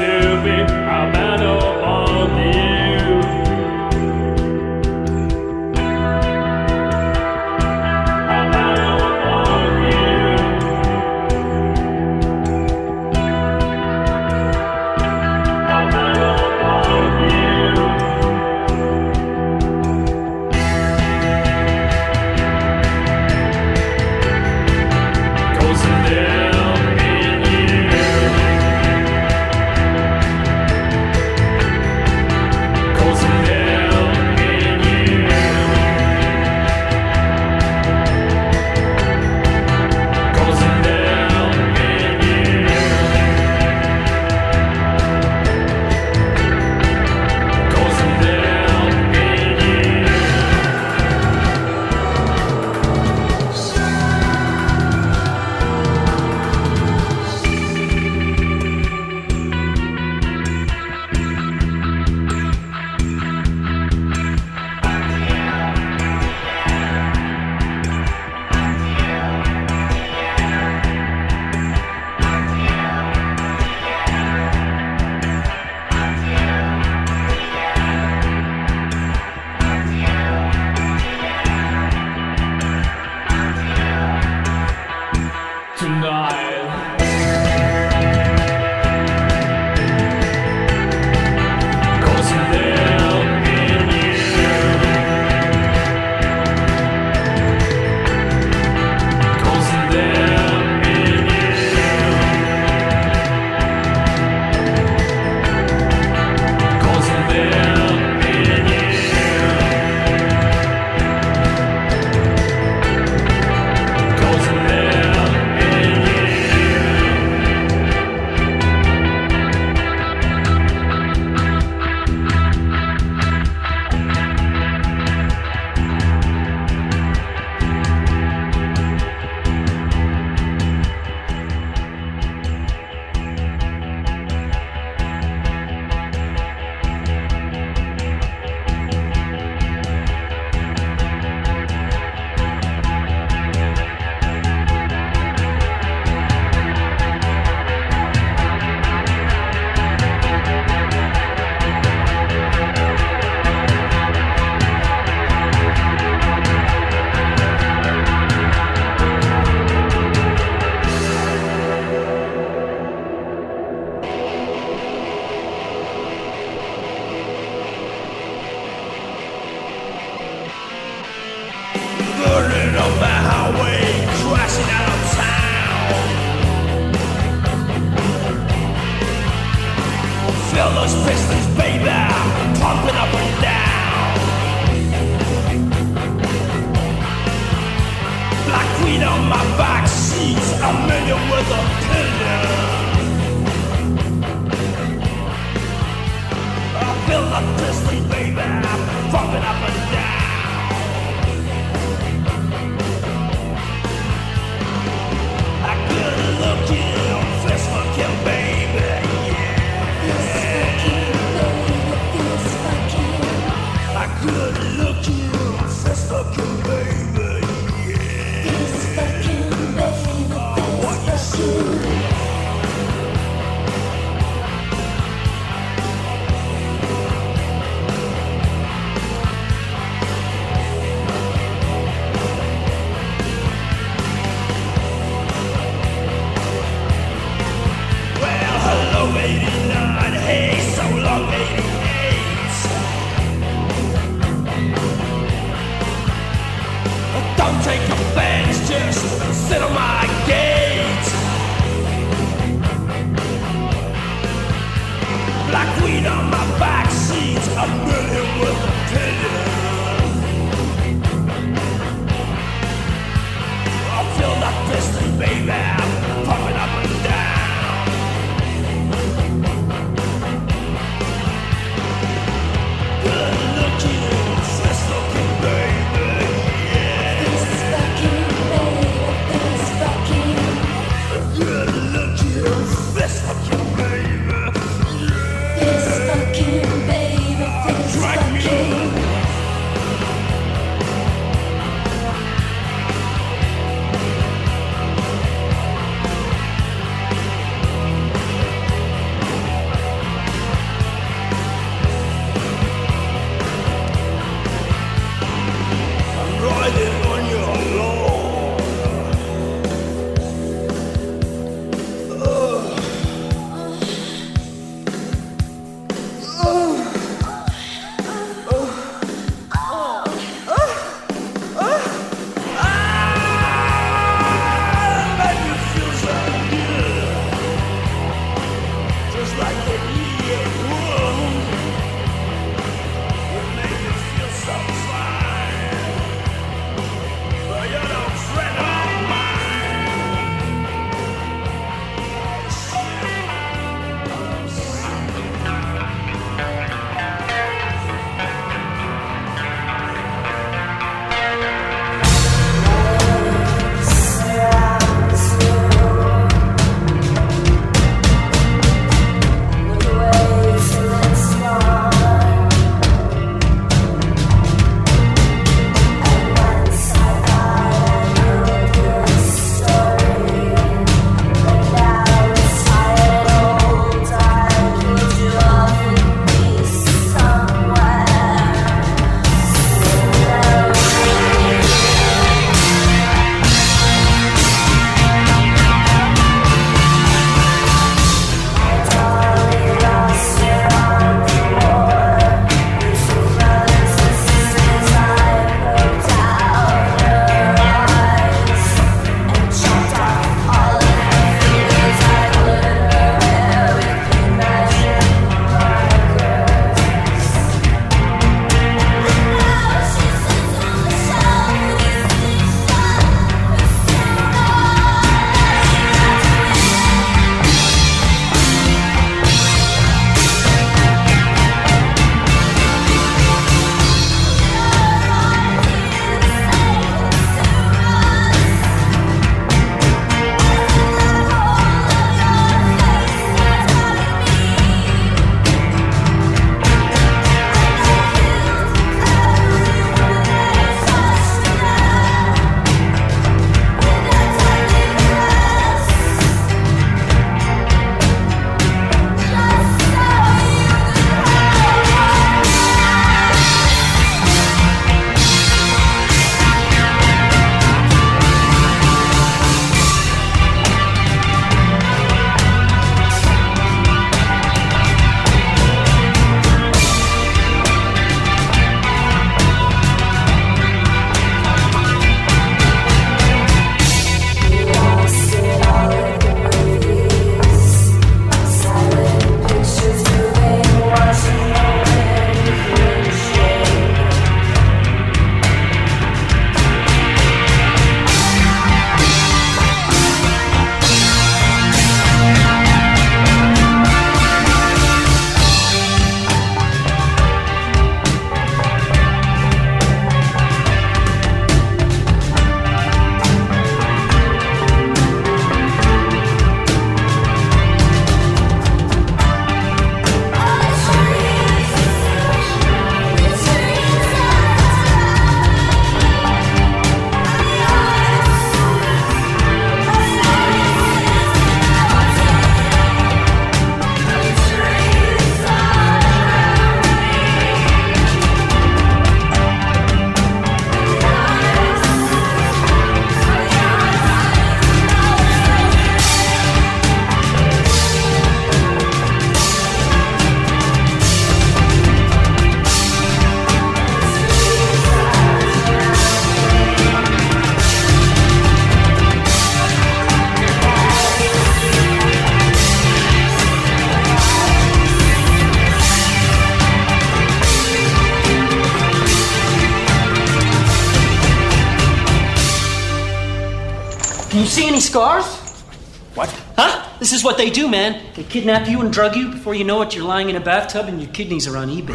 to be a man upon you. A man upon you. A man upon you. Goes down in you. Goes down in you. Goes down in you. Goes down in you. Tonight, goes down in you. Goes down in you. Goes down in you. Goes down in you. Burning on the highway, crashing out of town. Feel those pistons, baby, pumping up and down. Black queen on my back seat, a million with a pillion. I feel the pistons, baby, pumping up and down. Good looking, fist fucking baby, yeah. A good looking, fist fucking baby, yeah. Oh, what you say? Well, hello 89, hey, so long 88. Don't take offense, just sit on my gate. Black queen on my back seat, a million with a pillion. I feel that piston, baby, pumping up and down. Good looking, fist looking, baby, yeah. Good looking, fist looking, baby, yeah. Drag me on. see any scars? What? Huh? This is what they do, man. They kidnap you and drug you. Before you know it, you're lying in a bathtub and your kidneys are on eBay.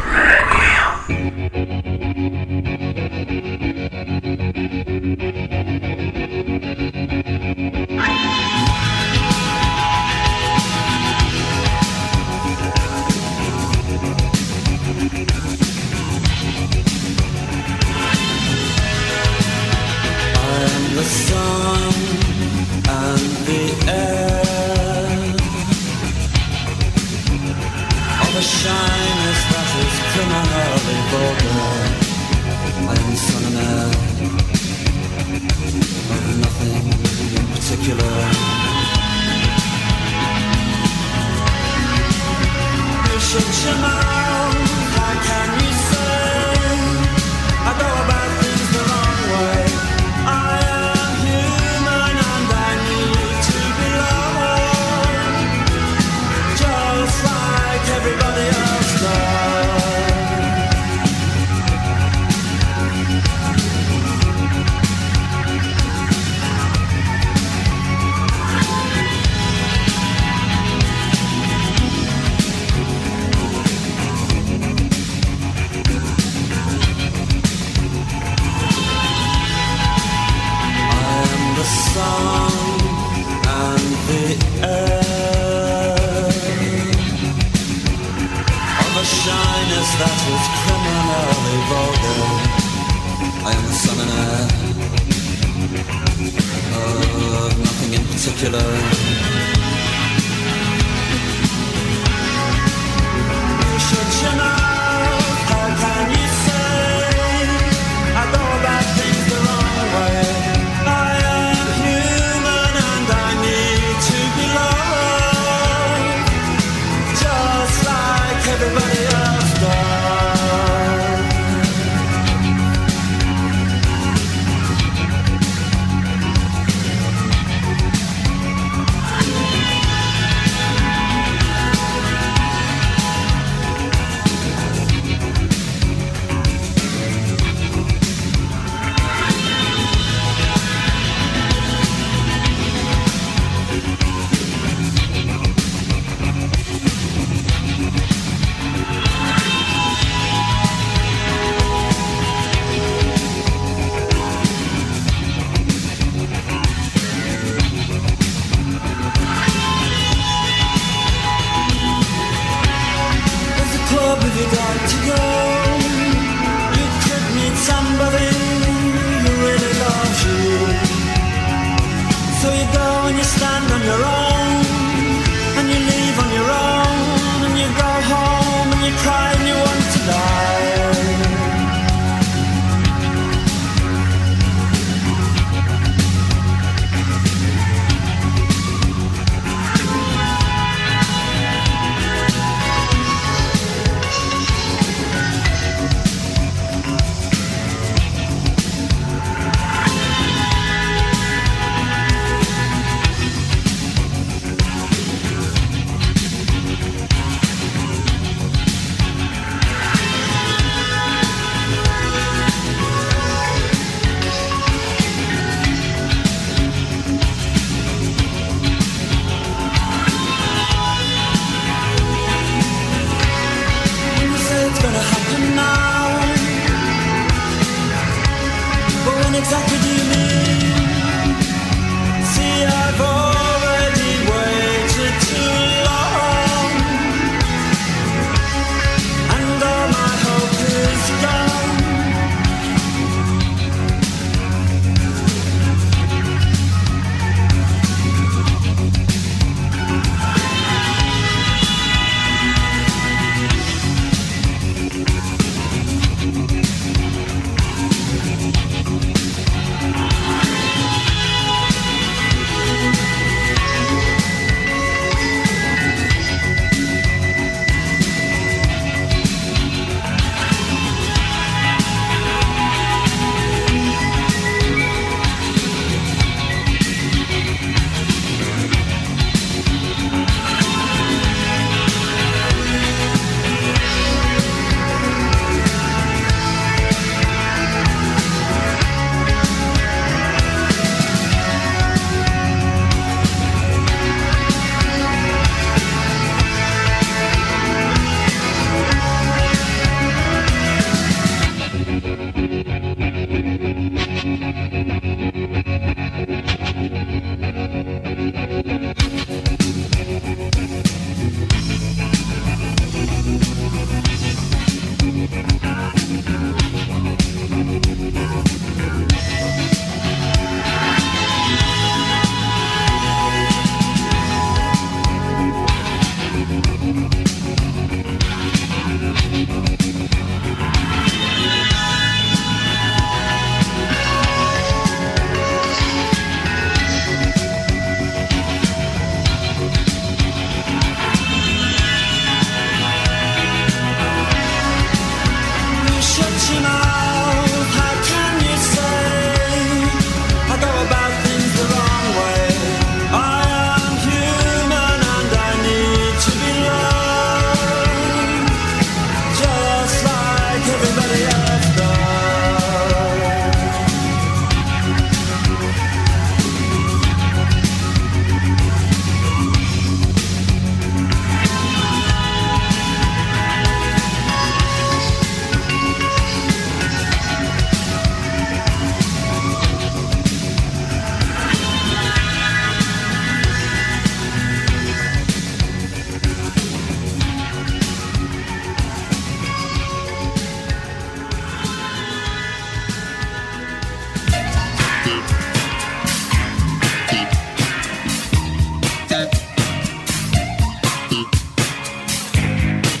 I'm the sun and the air of a shyness that is criminally vulgar. I am the sun and air of nothing in particular. You should know, how can you say I go about things the wrong way? I am human and I need to belong, just like everybody else does. Sun and the air of a shyness that is criminally vulgar. I am the sun and air of nothing in particular. You should know, how can you say I go about things the wrong way? Everybody else does.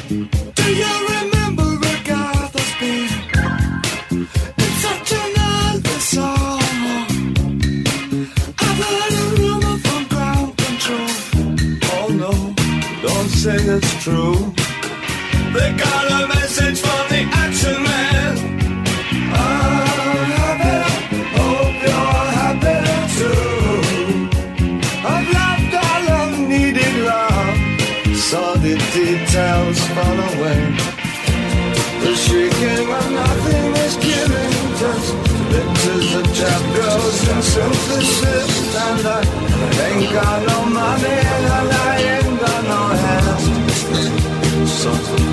Do you remember Agatha's being? It's such an ugly song. I've heard a rumor from ground control. Oh no, don't say it's true. They got a message from the Action Man. I'm happy, hope you're happy too. I've loved all unneeded love, saw the details fall away. The shrieking when nothing is killing, just pictures of chap girls and synthesis. And I ain't got no money and I ain't got no hands. Songs of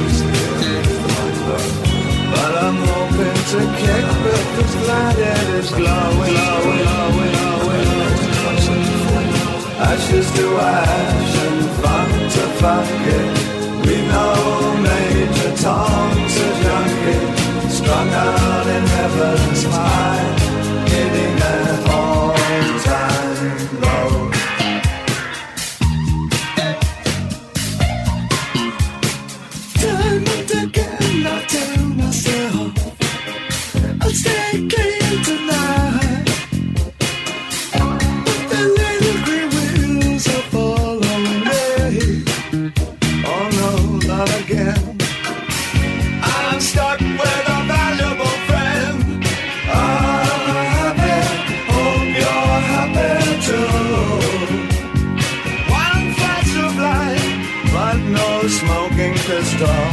but I'm hoping to kick because glad it is glowing. Ashes to ash and fun to fuck it. We know Major Tom's a junkie, strung out in heaven's high, hitting an all-time low. Time and again I tell myself I'll stay clean tonight, but the little green wheels are following me. Oh no, not again. I'm stuck with a valuable friend. I'm happy, hope you're happy too. One flash of light, but no smoking pistol.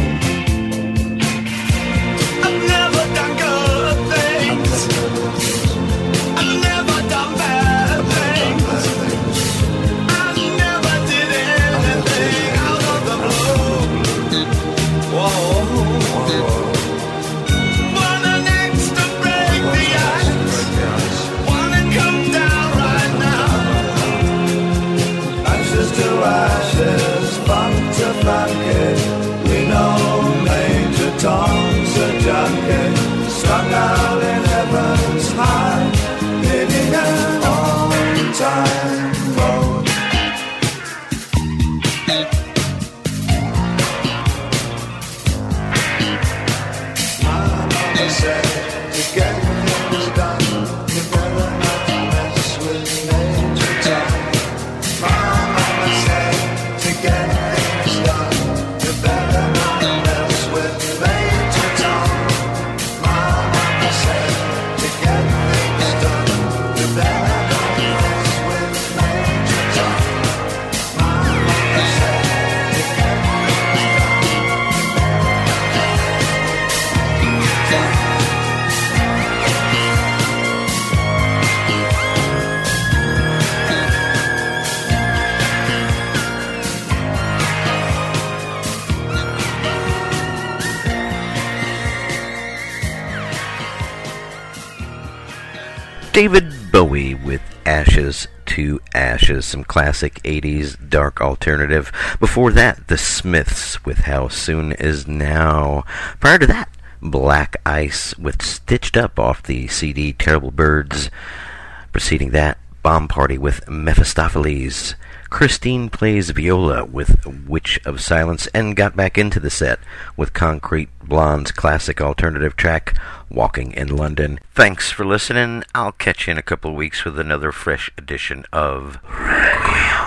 I've never done good things. I've never done bad things. I never did anything out of the blue. Whoa. Want an axe to break the ice. Wanna come down right now. Ashes to ashes, funk to funk it. We know Major Tom's a junkie, strung out in heaven's high, hitting an all-time road. My mama said to get things done, you better not mess with Major Tom. My mama said to get things done, you better not mess with Major Tom. My mama said to get things done, you better not mess with Major Tom. My mama said to get David Bowie with Ashes to Ashes, some classic 80s dark alternative. Before that, The Smiths with How Soon Is Now. Prior to that, Black Ice with Stitched Up off the CD Terrible Birds. Preceding that, Bomb Party with Mephistopheles. Christine Plays Viola with Witch of Silence, and got back into the set with Concrete Blonde's classic alternative track, Walking in London. Thanks for listening. I'll catch you in a couple of weeks with another fresh edition of Requiem.